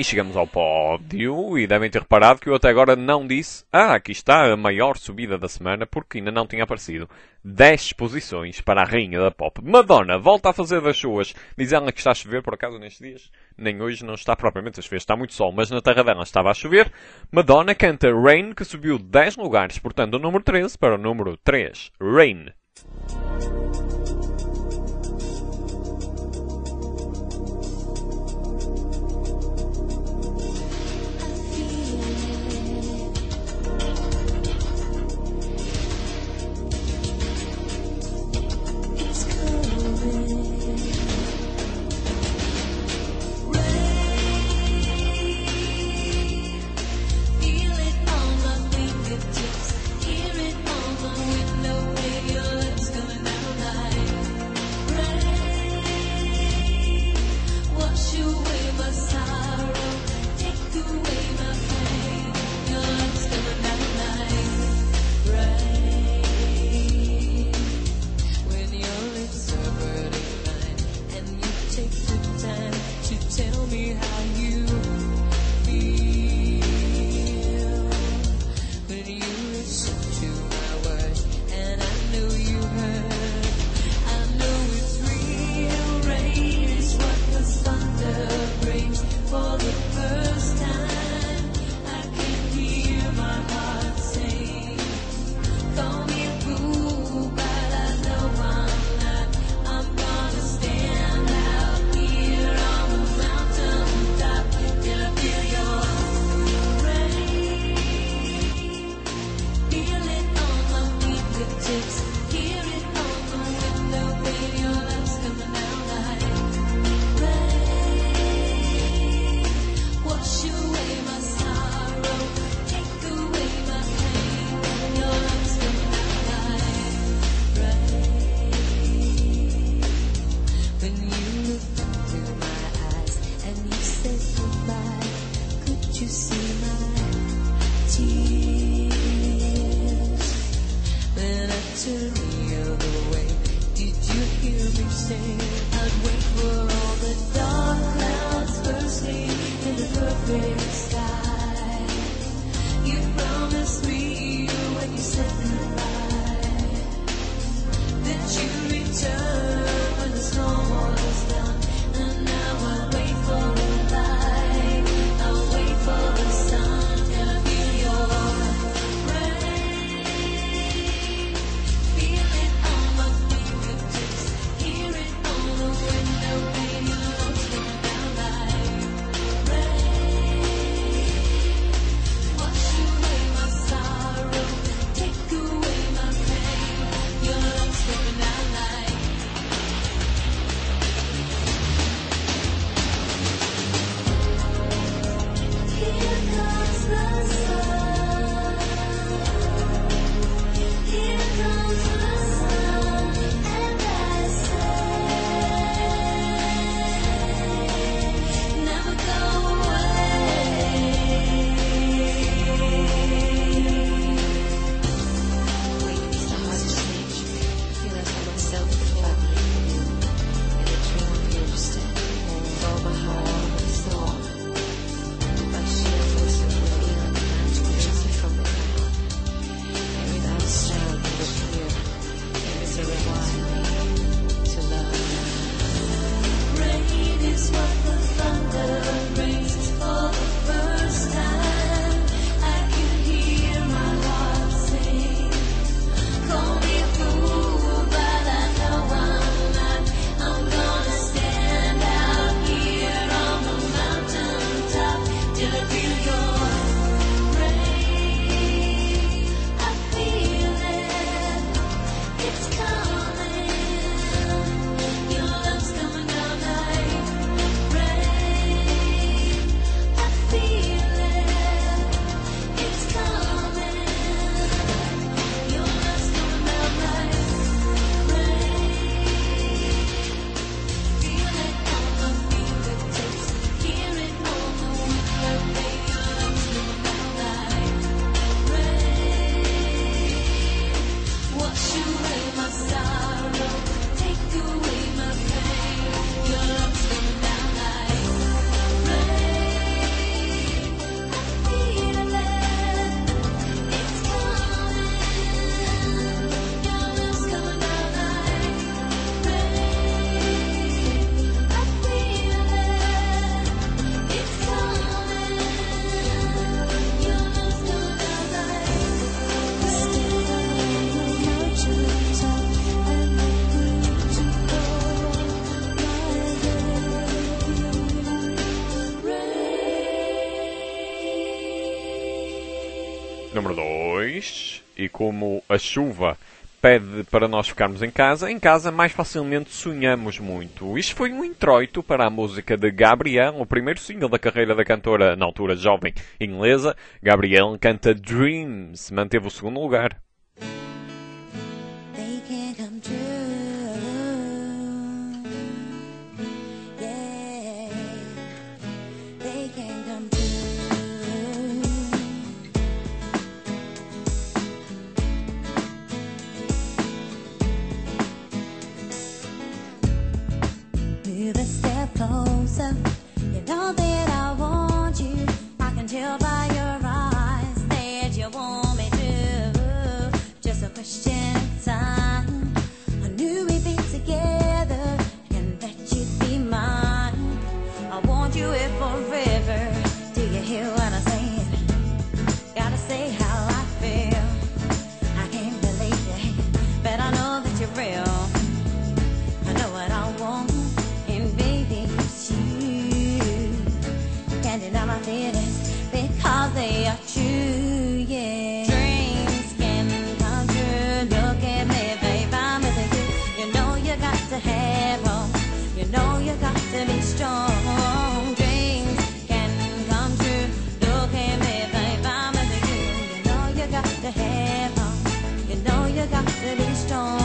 E chegamos ao pódio e devem ter reparado que eu até agora não disse aqui está a maior subida da semana porque ainda não tinha aparecido. 10 posições para a rainha da pop. Madonna volta a fazer das suas. Diz ela que está a chover, por acaso nestes dias. Nem hoje não está propriamente a chover, está muito sol, mas na terra dela estava a chover. Madonna canta Rain, que subiu 10 lugares, portanto do número 13 para o número 3. Rain. I'm gonna stand out here on the mountain top. Número 2. E como a chuva pede para nós ficarmos em casa mais facilmente sonhamos muito. Isto foi um introito para a música de Gabrielle, o primeiro single da carreira da cantora, na altura jovem inglesa. Gabrielle canta Dreams, manteve o segundo lugar. They can't come true. Yeah, they can't come true. Move a step closer. You know that I want you. I can tell by your eyes that you want me to. Just a question of time. I knew we'd be together and that you'd be mine. I want you here forever. Do you hear what I'm saying? Gotta say how I feel. I can't believe it, but I know that you're real. I know what I want, and baby, it's you. Can't deny my feelings because they are true, yeah. Dreams can come true. Look at me, babe, I'm with you. You know you got to have hope. You know you got to be strong. Dreams can come true. Look at me, babe, I'm with you. You know you got to have hope. You know you got to be strong.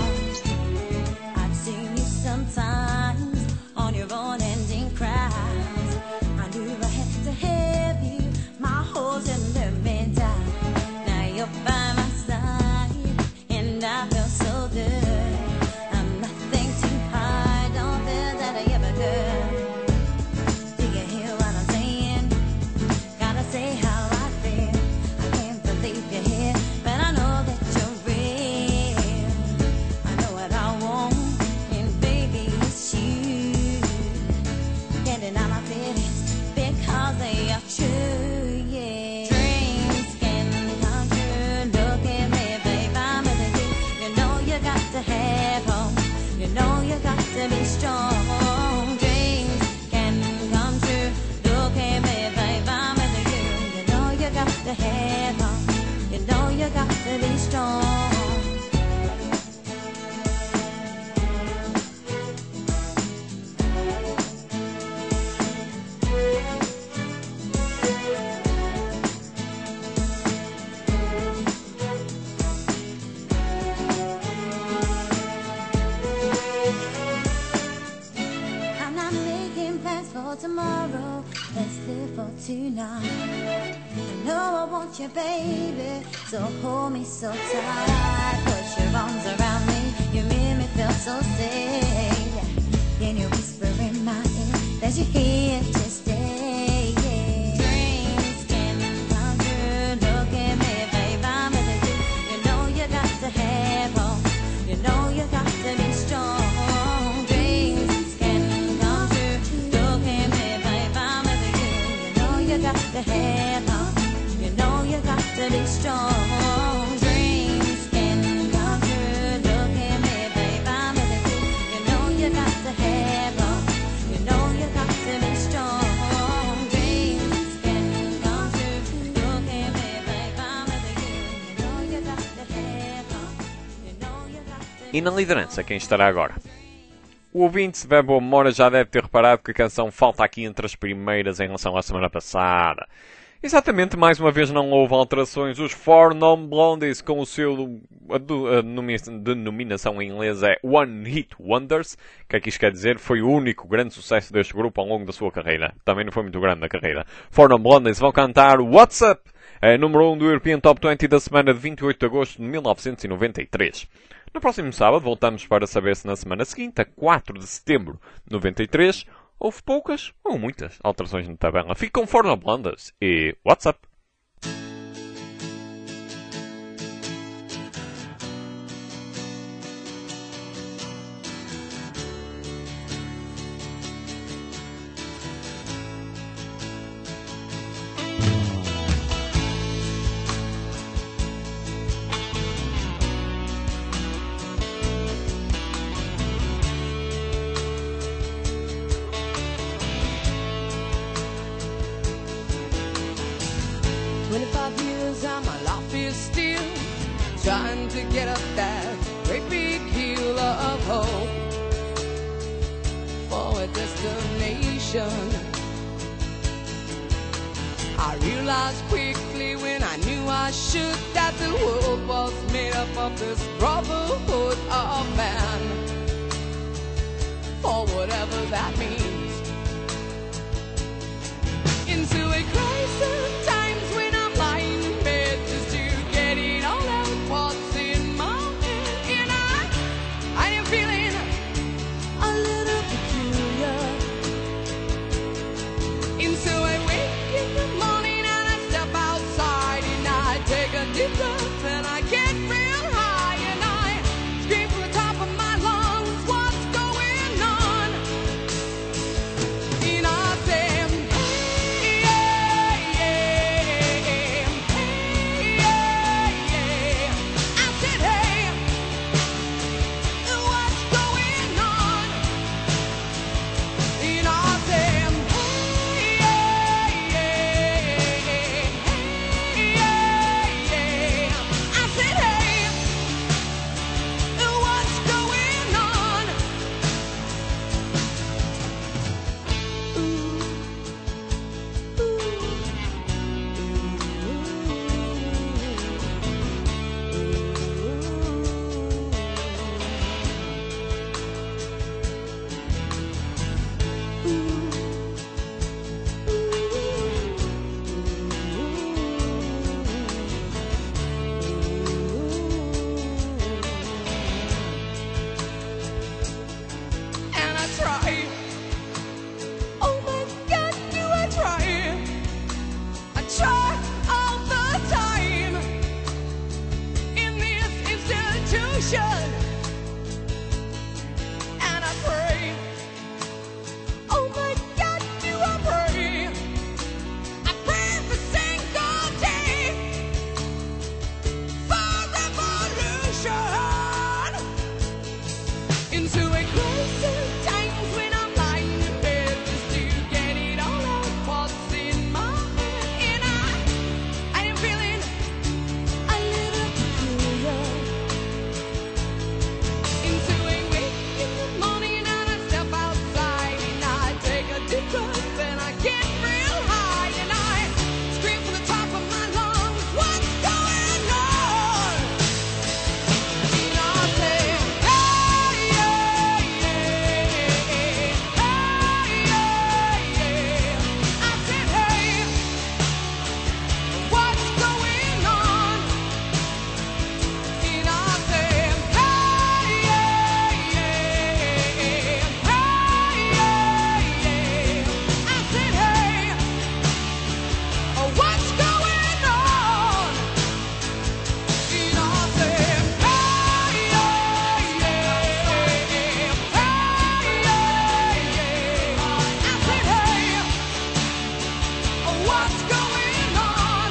I've seen you sometimes on your own ending cries. I knew I had to have you. My holes in the meantime. Now you're by my side, and I feel so good. I'm nothing to hide. Don't feel that I ever could. Do you hear what I'm saying? Gotta say how I feel. I can't believe you're here, but I know that you're real. I know what I want, and baby, it's you. Can't deny my feelings because they are true, yeah. Dreams can come true. Look at me, babe, I'm with you. You know you got to have hope. You know you got to be strong. Dreams can come true. Look at me, babe, I'm with you. You know you got to have hope. You know you got to be strong. I'm not making plans for tomorrow. Let's live for tonight. I know I want you, baby. So hold me so tight. Put your arms around me. You make me feel so safe. Can you whisper in my ear that you're here to stay? Yeah. Dreams can come true. Look at me, babe, I'm with you. You know you got to have hope. You know you got to be strong. Dreams can come true. Look at me, babe, I'm with you. You know you got to have hope. You know you got to be strong. Dreams can come true. Look at me, babe, I'm with you. You know you got to have hope. You know you got to be strong. Dreams can come true. Look at me, babe, I'm with you. You know you got to have hope. You know you got to E na liderança, quem estará agora? O ouvinte Bebo Mora já deve ter reparado que a canção falta aqui entre as primeiras em relação à semana passada. Exatamente, mais uma vez não houve alterações. Os Four Non Blondies, com o seu... A denominação em inglês é One Hit Wonders, que aqui isto quer dizer foi o único grande sucesso deste grupo ao longo da sua carreira. Também não foi muito grande na carreira. Four Non Blondies vão cantar What's Up? É número 1 do European Top 20 da semana de 28 de agosto de 1993. No próximo sábado voltamos para saber se na semana seguinte, a 4 de setembro de 93, houve poucas ou muitas alterações na tabela. Fique com Four Non Blondies e What's Up? Years of my fear still, trying to get up that great big hill of hope for a destination. I realized quickly when I knew I should that the world was made up of this brotherhood of man, for whatever that means. Into a crisis times when I'm lying in bed just to get it all out what's in my head, and I am feeling a little peculiar. And so I wake in the morning and I step outside and I take a deep breath and I get real high and I scream from the top of my lungs, what's going on? And I say, hey, yeah, yeah, hey, yeah, yeah. I said, hey, what's going on? And I say, hey, yeah, yeah, hey, yeah, yeah. I said, hey, what's going on? And I try. Oh my God, do I try? I try all the time in this institution. And I pray. Oh my God, do I pray? I pray every single day for revolution. Into a crisis times when I'm lying in bed just to get it all out what's in my head, and I am feeling a little peculiar. Into a wake in the morning and I step outside and I take a deep breath and I get real high and I scream from the top of my lungs, what's going on? And I say, hey, yeah, yeah, hey, yeah, yeah. I said, hey, what's going on? And I say, hey, yeah, yeah, hey, yeah, yeah. I said, hey, what's going on? And I said, hey, yeah, yeah, hey, yeah, yeah. I said, hey, what's going on?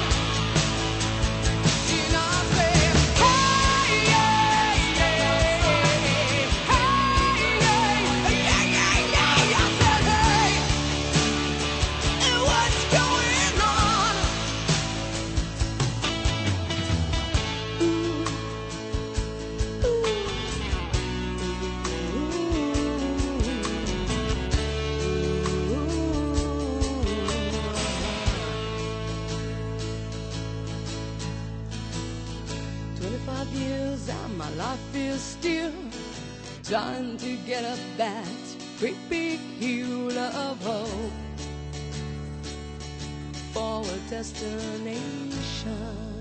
And I said, hey, yeah, yeah, hey, yeah, yeah, yeah. I said, hey, what's going on? "25 years and my life is still trying to get up that great big hill of hope for a destination."